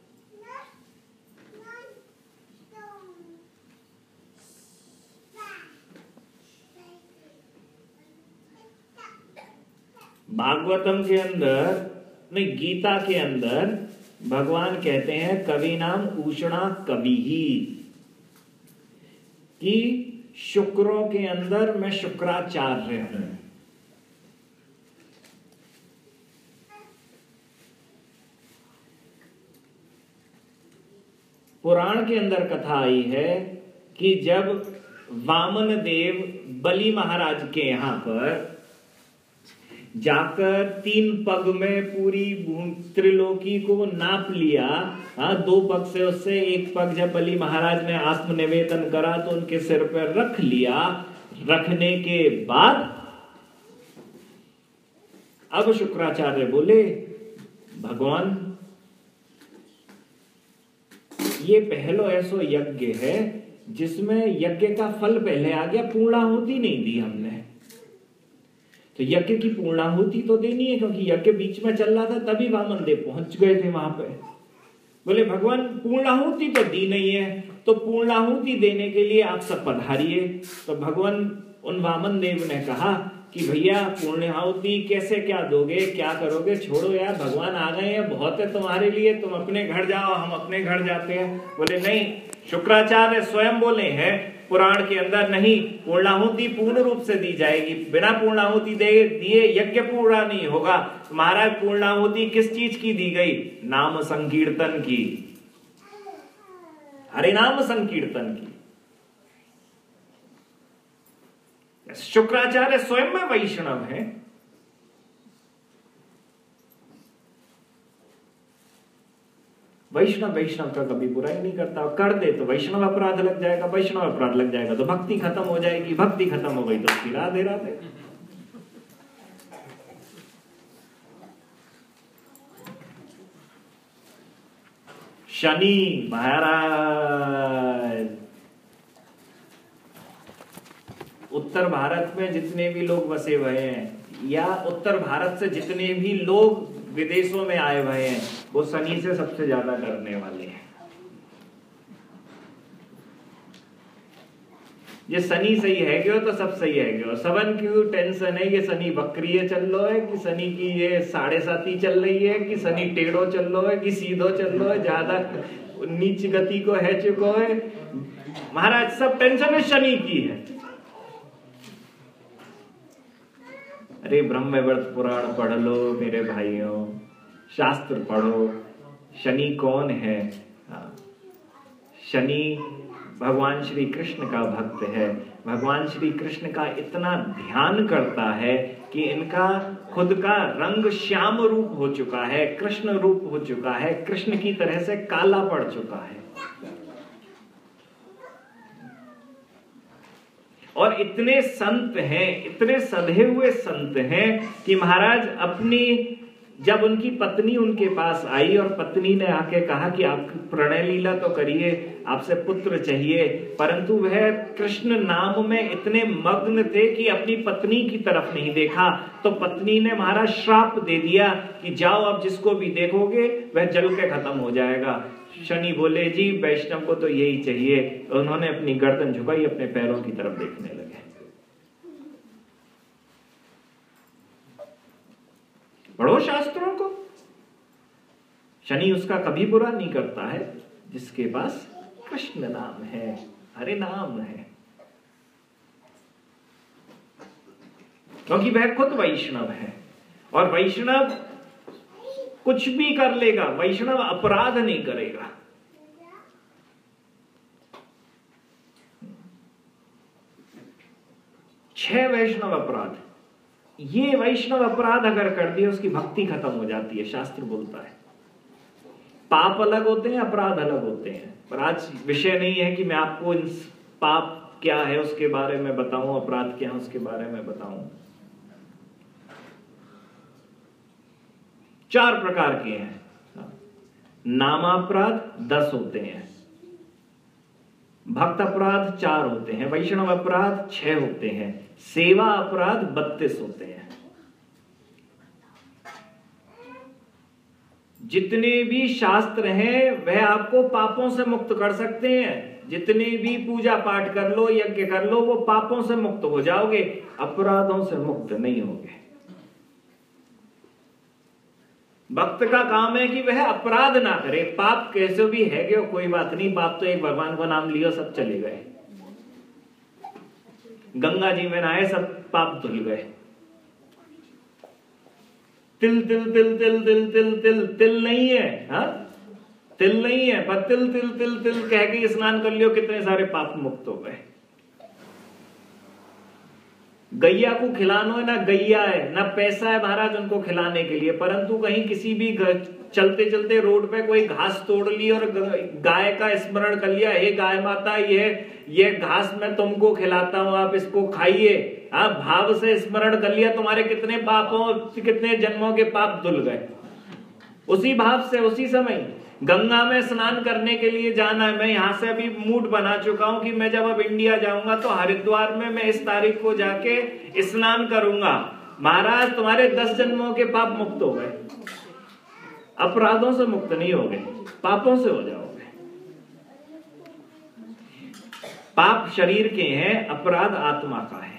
भागवतम के अंदर नहीं, गीता के अंदर भगवान कहते हैं कवि नाम ऊषणा कवि ही, कि शुक्रों के अंदर मैं शुक्राचार्य हूं। पुराण के अंदर कथा आई है कि जब वामन देव बलि महाराज के यहां पर जाकर तीन पग में पूरी त्रिलोकी को नाप लिया, हाँ, दो पग से उससे एक पग जब बलि महाराज ने आत्मनिवेदन करा तो उनके सिर पर रख लिया। रखने के बाद अब शुक्राचार्य बोले, भगवान ये पहलो ऐसो यज्ञ है जिसमें यज्ञ का फल पहले आ गया, पूर्णाहुति नहीं दी हमने। तो यज्ञ की पूर्णाहुति तो देनी है, क्योंकि यज्ञ बीच में चल रहा था, तभी वामन देव पहुंच गए थे वहां पे। बोले भगवान पूर्णाहुति तो दी नहीं है, तो पूर्णाहुति देने के लिए आप सब पधारिए। तो भगवान उन वामन देव ने कहा कि भैया पूर्णाहुति कैसे क्या दोगे, क्या करोगे, छोड़ो यार, भगवान आ गए हैं, बहुत है तुम्हारे लिए, तुम अपने घर जाओ, हम अपने घर जाते हैं। बोले नहीं, शुक्राचार्य स्वयं बोले हैं पुराण के अंदर, नहीं, पूर्णाहुति पूर्ण रूप से दी जाएगी, बिना पूर्णाहुति दे दिए यज्ञ पूरा नहीं होगा। महाराज पूर्णाहुति किस चीज की दी गई? नाम संकीर्तन की, हरे नाम संकीर्तन की। शुक्राचार्य स्वयं में वैष्णव है। वैष्णव वैष्णव का कभी बुराई नहीं करता, कर दे तो वैष्णव अपराध लग जाएगा, वैष्णव अपराध लग जाएगा तो भक्ति खत्म हो जाएगी, भक्ति खत्म हो गई तो उसकी राधे राधे। शनि महाराज, उत्तर भारत में जितने भी लोग बसे हुए हैं या उत्तर भारत से जितने भी लोग विदेशों में आए हुए हैं, वो शनि से सबसे ज्यादा डरने वाले हैं। ये शनि सही है क्यों तो सब सही है क्यों, सबन क्यों टेंशन है कि शनि वक्रीय चल रहा है, कि शनि की ये साढ़े साती चल रही है, कि शनि टेढ़ो चल रहा है, कि सीधो चल रहा है, ज्यादा नीच गति को है चुको है। महाराज सब टेंशन है शनि की है। अरे ब्रह्मवैवर्त पुराण पढ़ लो मेरे भाइयों, शास्त्र पढ़ो। शनि कौन है? शनि भगवान श्री कृष्ण का भक्त है। भगवान श्री कृष्ण का इतना ध्यान करता है कि इनका खुद का रंग श्याम रूप हो चुका है, कृष्ण रूप हो चुका है, कृष्ण की तरह से काला पड़ चुका है। और इतने संत हैं, इतने सधे हुए संत हैं कि महाराज अपनी जब उनकी पत्नी उनके पास आई और पत्नी ने आके कहा कि आप प्रणय लीला तो करिए, आपसे पुत्र चाहिए, परंतु वह कृष्ण नाम में इतने मग्न थे कि अपनी पत्नी की तरफ नहीं देखा, तो पत्नी ने महाराज श्राप दे दिया कि जाओ अब जिसको भी देखोगे वह जल के खत्म हो जाएगा। शनि बोले जी वैष्णव को तो यही चाहिए। उन्होंने अपनी गर्दन झुकाई, अपने पैरों की तरफ देखने लगे। पढ़ो शास्त्रों को। शनि उसका कभी बुरा नहीं करता है जिसके पास कृष्ण नाम है, हरे नाम है, क्योंकि वह खुद वैष्णव है। और वैष्णव कुछ भी कर लेगा, वैष्णव अपराध नहीं करेगा। छह वैष्णव अपराध, ये वैष्णव अपराध अगर कर दिए उसकी भक्ति खत्म हो जाती है, शास्त्र बोलता है। पाप अलग होते हैं, अपराध अलग होते हैं, पर आज विषय नहीं है कि मैं आपको इन पाप क्या है उसके बारे में बताऊं, अपराध क्या है उसके बारे में बताऊं। चार प्रकार के हैं। नामापराध दस होते हैं, भक्त अपराध चार होते हैं, वैष्णव अपराध छह होते हैं, सेवा अपराध बत्तीस होते हैं। जितने भी शास्त्र हैं वह आपको पापों से मुक्त कर सकते हैं। जितने भी पूजा पाठ कर लो, यज्ञ कर लो, वो पापों से मुक्त हो जाओगे, अपराधों से मुक्त नहीं होगे। भक्त का काम है कि वह अपराध ना करे। पाप कैसे भी है कि कोई बात नहीं, पाप तो एक भगवान का नाम लियो सब चले गए। गंगा जी में नहाए सब पाप धुल गए। तिल तिल तिल तिल तिल तिल तिल तिल नहीं है, हाँ तिल नहीं है, पर तिल तिल तिल तिल कह के स्नान कर लियो, कितने सारे पाप मुक्त हो गए। गैया को खिलाना है ना, गैया है ना, पैसा है महाराज उनको खिलाने के लिए, परंतु कहीं किसी भी चलते चलते रोड पे कोई घास तोड़ ली और गाय का स्मरण कर लिया, हे गाय माता ये ये घास मैं तुमको खिलाता हूं, आप इसको खाइए, हाँ भाव से स्मरण कर लिया, तुम्हारे कितने पापों कितने जन्मों के पाप धुल गए। उसी भाव से उसी समय गंगा में स्नान करने के लिए जाना है। मैं यहां से अभी मूड बना चुका हूं कि मैं जब अब इंडिया जाऊंगा तो हरिद्वार में मैं इस तारीख को जाके स्नान करूंगा। महाराज तुम्हारे दस जन्मों के पाप मुक्त हो गए, अपराधों से मुक्त नहीं हो गए, पापों से हो जाओगे। पाप शरीर के हैं, अपराध आत्मा का है।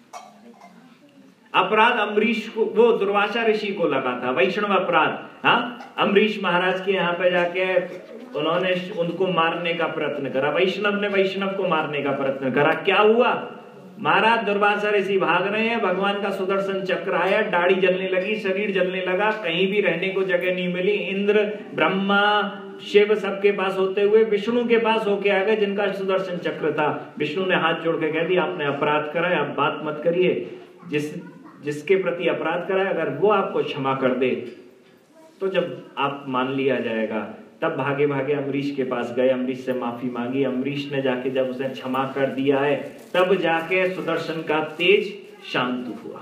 अपराध अम्बरीश को, वो दुर्वासा ऋषि को लगा था, वैष्णव अपराध। हाँ अम्बरीश महाराज के यहाँ पे जाके उन्होंने उनको मारने का प्रयत्न करा, वैष्णव ने वैष्णव को मारने का प्रयत्न करा। क्या हुआ महाराज, दुर्वासा ऋषि भाग रहे हैं, भगवान का सुदर्शन चक्र आया, दाढ़ी जलने लगी, शरीर जलने लगा, कहीं भी रहने को जगह नहीं मिली। इंद्र ब्रह्मा शिव सबके पास होते हुए विष्णु के पास होके आ गए जिनका सुदर्शन चक्र था। विष्णु ने हाथ जोड़ के कह दिया आपने अपराध करा है, आप बात मत करिए, जिस जिसके प्रति अपराध करा है अगर वो आपको क्षमा कर दे तो जब आप मान लिया जाएगा। तब भागे भागे अम्बरीश के पास गए, अम्बरीश से माफी मांगी। अम्बरीश ने जाके जब उसे क्षमा कर दिया है तब जाके सुदर्शन का तेज शांत हुआ।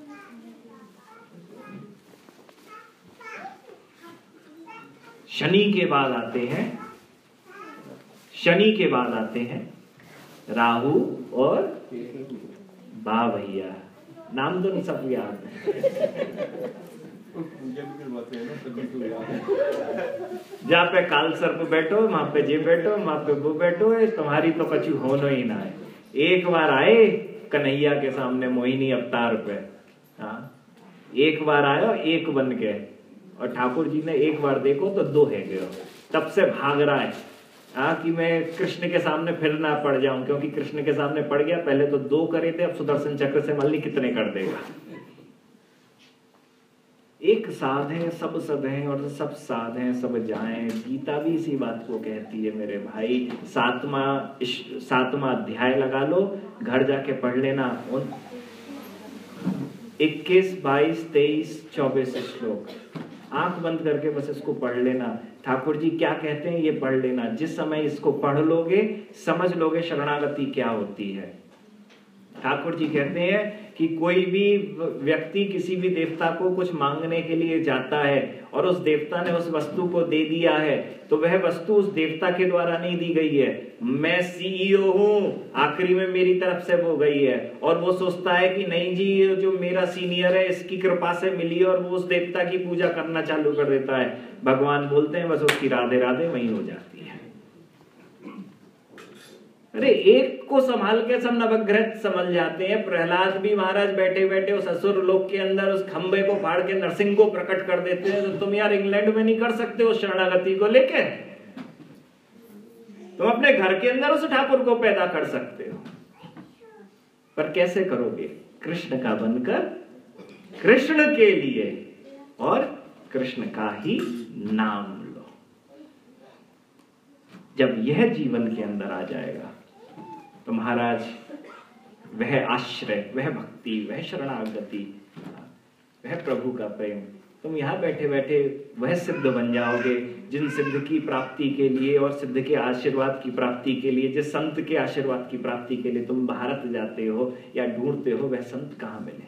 शनि के बाद आते हैं शनि के बाद आते हैं राहु और बा भैया, नाम तो नहीं सब याद है। जहाँ पे काल सर्प बैठो, वहां पे जे बैठो, वहां पे वो बैठो है, तुम्हारी तो कछु होनो ही ना है। एक बार आए कन्हैया के सामने मोहिनी अवतार पे, हाँ एक बार आयो एक बन के, और ठाकुर जी ने एक बार देखो तो दो है गयो। तब से भाग रहा है हाँ कि मैं कृष्ण के सामने फिर ना पड़ जाऊं, क्योंकि कृष्ण के सामने पड़ गया, पहले तो दो करे थे, अब सुदर्शन चक्र से मान ली कितने कर देगा। एक साध है सब सद है और सब साध है सब जाएं, गीता भी इसी बात को कहती है मेरे भाई। सातवां सातवां अध्याय लगा लो, घर जाके पढ़ लेना, उन इक्कीस बाईस तेईस चौबीस श्लोक आंख बंद करके बस इसको पढ़ लेना। ठाकुर जी क्या कहते हैं ये पढ़ लेना। जिस समय इसको पढ़ लोगे समझ लोगे शरणागति क्या होती है। ठाकुर जी कहते हैं कि कोई भी व्यक्ति किसी भी देवता को कुछ मांगने के लिए जाता है और उस देवता ने उस वस्तु को दे दिया है तो वह वस्तु उस देवता के द्वारा नहीं दी गई है, मैं सीईओ हूं, आखिरी में मेरी तरफ से वो गई है। और वो सोचता है कि नहीं जी ये जो मेरा सीनियर है इसकी कृपा से मिली, और वो उस देवता की पूजा करना चालू कर देता है। भगवान बोलते हैं बस उसकी राधे राधे वहीं हो जाती है। अरे एक को संभाल के सब नवग्रह संभल जाते हैं। प्रहलाद भी महाराज बैठे बैठे उस असुर लोक के अंदर उस खंबे को फाड़ के नरसिंह को प्रकट कर देते हैं। तो तुम यार इंग्लैंड में नहीं कर सकते उस शरणागति को लेके? तुम अपने घर के अंदर उस ठाकुर को पैदा कर सकते हो, पर कैसे करोगे? कृष्ण का बनकर, कृष्ण के लिए, और कृष्ण का ही नाम लो। जब यह जीवन के अंदर आ जाएगा तो महाराज वह आश्रय, वह भक्ति, वह शरणागति, वह प्रभु का प्रेम, तुम यहां बैठे बैठे वह सिद्ध बन जाओगे जिन सिद्ध की प्राप्ति के लिए और सिद्ध के आशीर्वाद की प्राप्ति के लिए, जिस संत के आशीर्वाद की प्राप्ति के लिए तुम भारत जाते हो या ढूंढते हो, वह संत कहां मिले?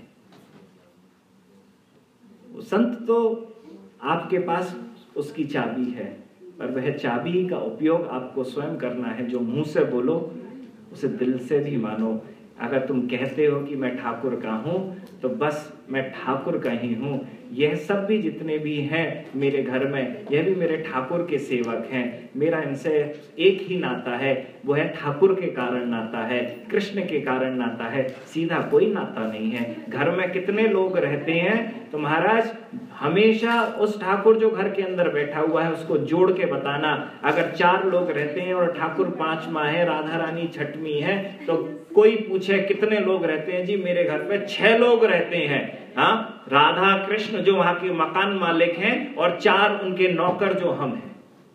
वो संत तो आपके पास उसकी चाबी है, पर वह चाबी का उपयोग आपको स्वयं करना है। जो मुंह से बोलो उसे दिल से भी मानो। अगर तुम कहते हो कि मैं ठाकुर का हूं तो बस मैं ठाकुर का ही हूं। यह सब भी जितने भी हैं मेरे घर में, यह भी मेरे ठाकुर के सेवक हैं। मेरा इनसे एक ही नाता है, वो है ठाकुर के कारण नाता है, कृष्ण के कारण नाता है, सीधा कोई नाता नहीं है। घर में कितने लोग रहते हैं तो महाराज हमेशा उस ठाकुर जो घर के अंदर बैठा हुआ है उसको जोड़ के बताना। अगर चार लोग रहते हैं और ठाकुर पांचवा है, राधा रानी छठवीं है, तो कोई पूछे कितने लोग रहते हैं? जी मेरे घर पे छह लोग रहते हैं। हाँ, राधा कृष्ण जो वहां के मकान मालिक हैं और चार उनके नौकर जो हम हैं।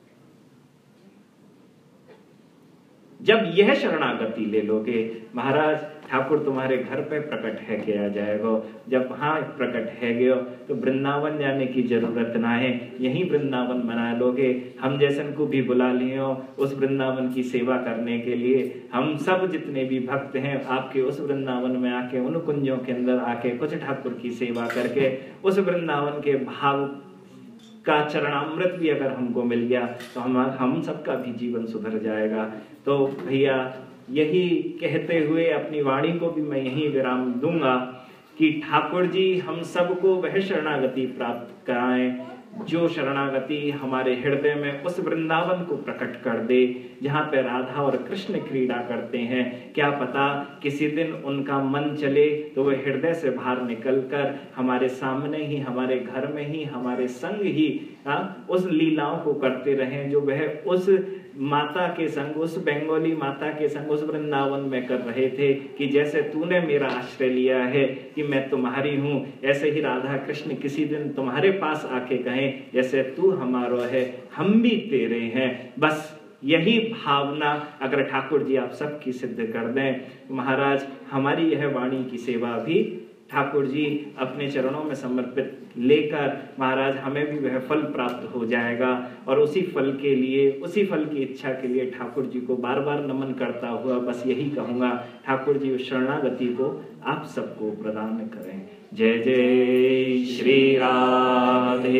जब यह शरणागति ले लोगे महाराज, ठाकुर तुम्हारे घर पे प्रकट है के आ जाएगा। जब हाँ प्रकट है गयो तो वृंदावन जाने की जरूरत ना है, यही वृंदावन बना लोगे। हम जैसन को भी बुला लियो उस वृंदावन की सेवा करने के लिए। हम सब जितने भी भक्त हैं आपके उस वृंदावन में आके, उन कुंजों के अंदर आके कुछ ठाकुर की सेवा करके उस वृंदावन के भाव का चरणामृत भी अगर हमको मिल गया तो हम हम सबका भी जीवन सुधर जाएगा। तो भैया यही कहते हुए अपनी वाणी को भी मैं यही विराम दूंगा कि ठाकुर जी हम सबको वह शरणागति प्राप्त कराएं जो शरणागति हमारे हृदय में उस वृंदावन को प्रकट कर दे जहाँ पे राधा और कृष्ण क्रीड़ा करते हैं। क्या पता किसी दिन उनका मन चले तो वह हृदय से बाहर निकलकर हमारे सामने ही, हमारे घर में ही, हमारे संग ही आ, उस लीलाओं को करते रहें जो वह उस माता के संग, उस बंगाली माता के संग उस वृंदावन में कर रहे थे। कि जैसे तूने मेरा आश्रय लिया है कि मैं तुम्हारी हूँ, ऐसे ही राधा कृष्ण किसी दिन तुम्हारे पास आके कहें जैसे तू हमारो है हम भी तेरे हैं। बस यही भावना अगर ठाकुर जी आप सबकी सिद्ध कर दें, महाराज हमारी यह वाणी की सेवा भी ठाकुर जी अपने चरणों में समर्पित लेकर महाराज हमें भी वह फल प्राप्त हो जाएगा। और उसी फल के लिए, उसी फल की इच्छा के लिए ठाकुर जी को बार बार नमन करता हुआ बस यही कहूंगा, ठाकुर जी उस शरणागति को आप सबको प्रदान करें। जय जय श्री राधे,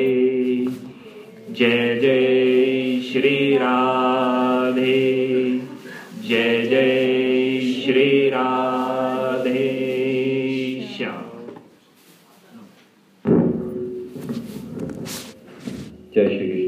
जय जय श्री राधे, जय जय श्री राधे। श्याम जय श्री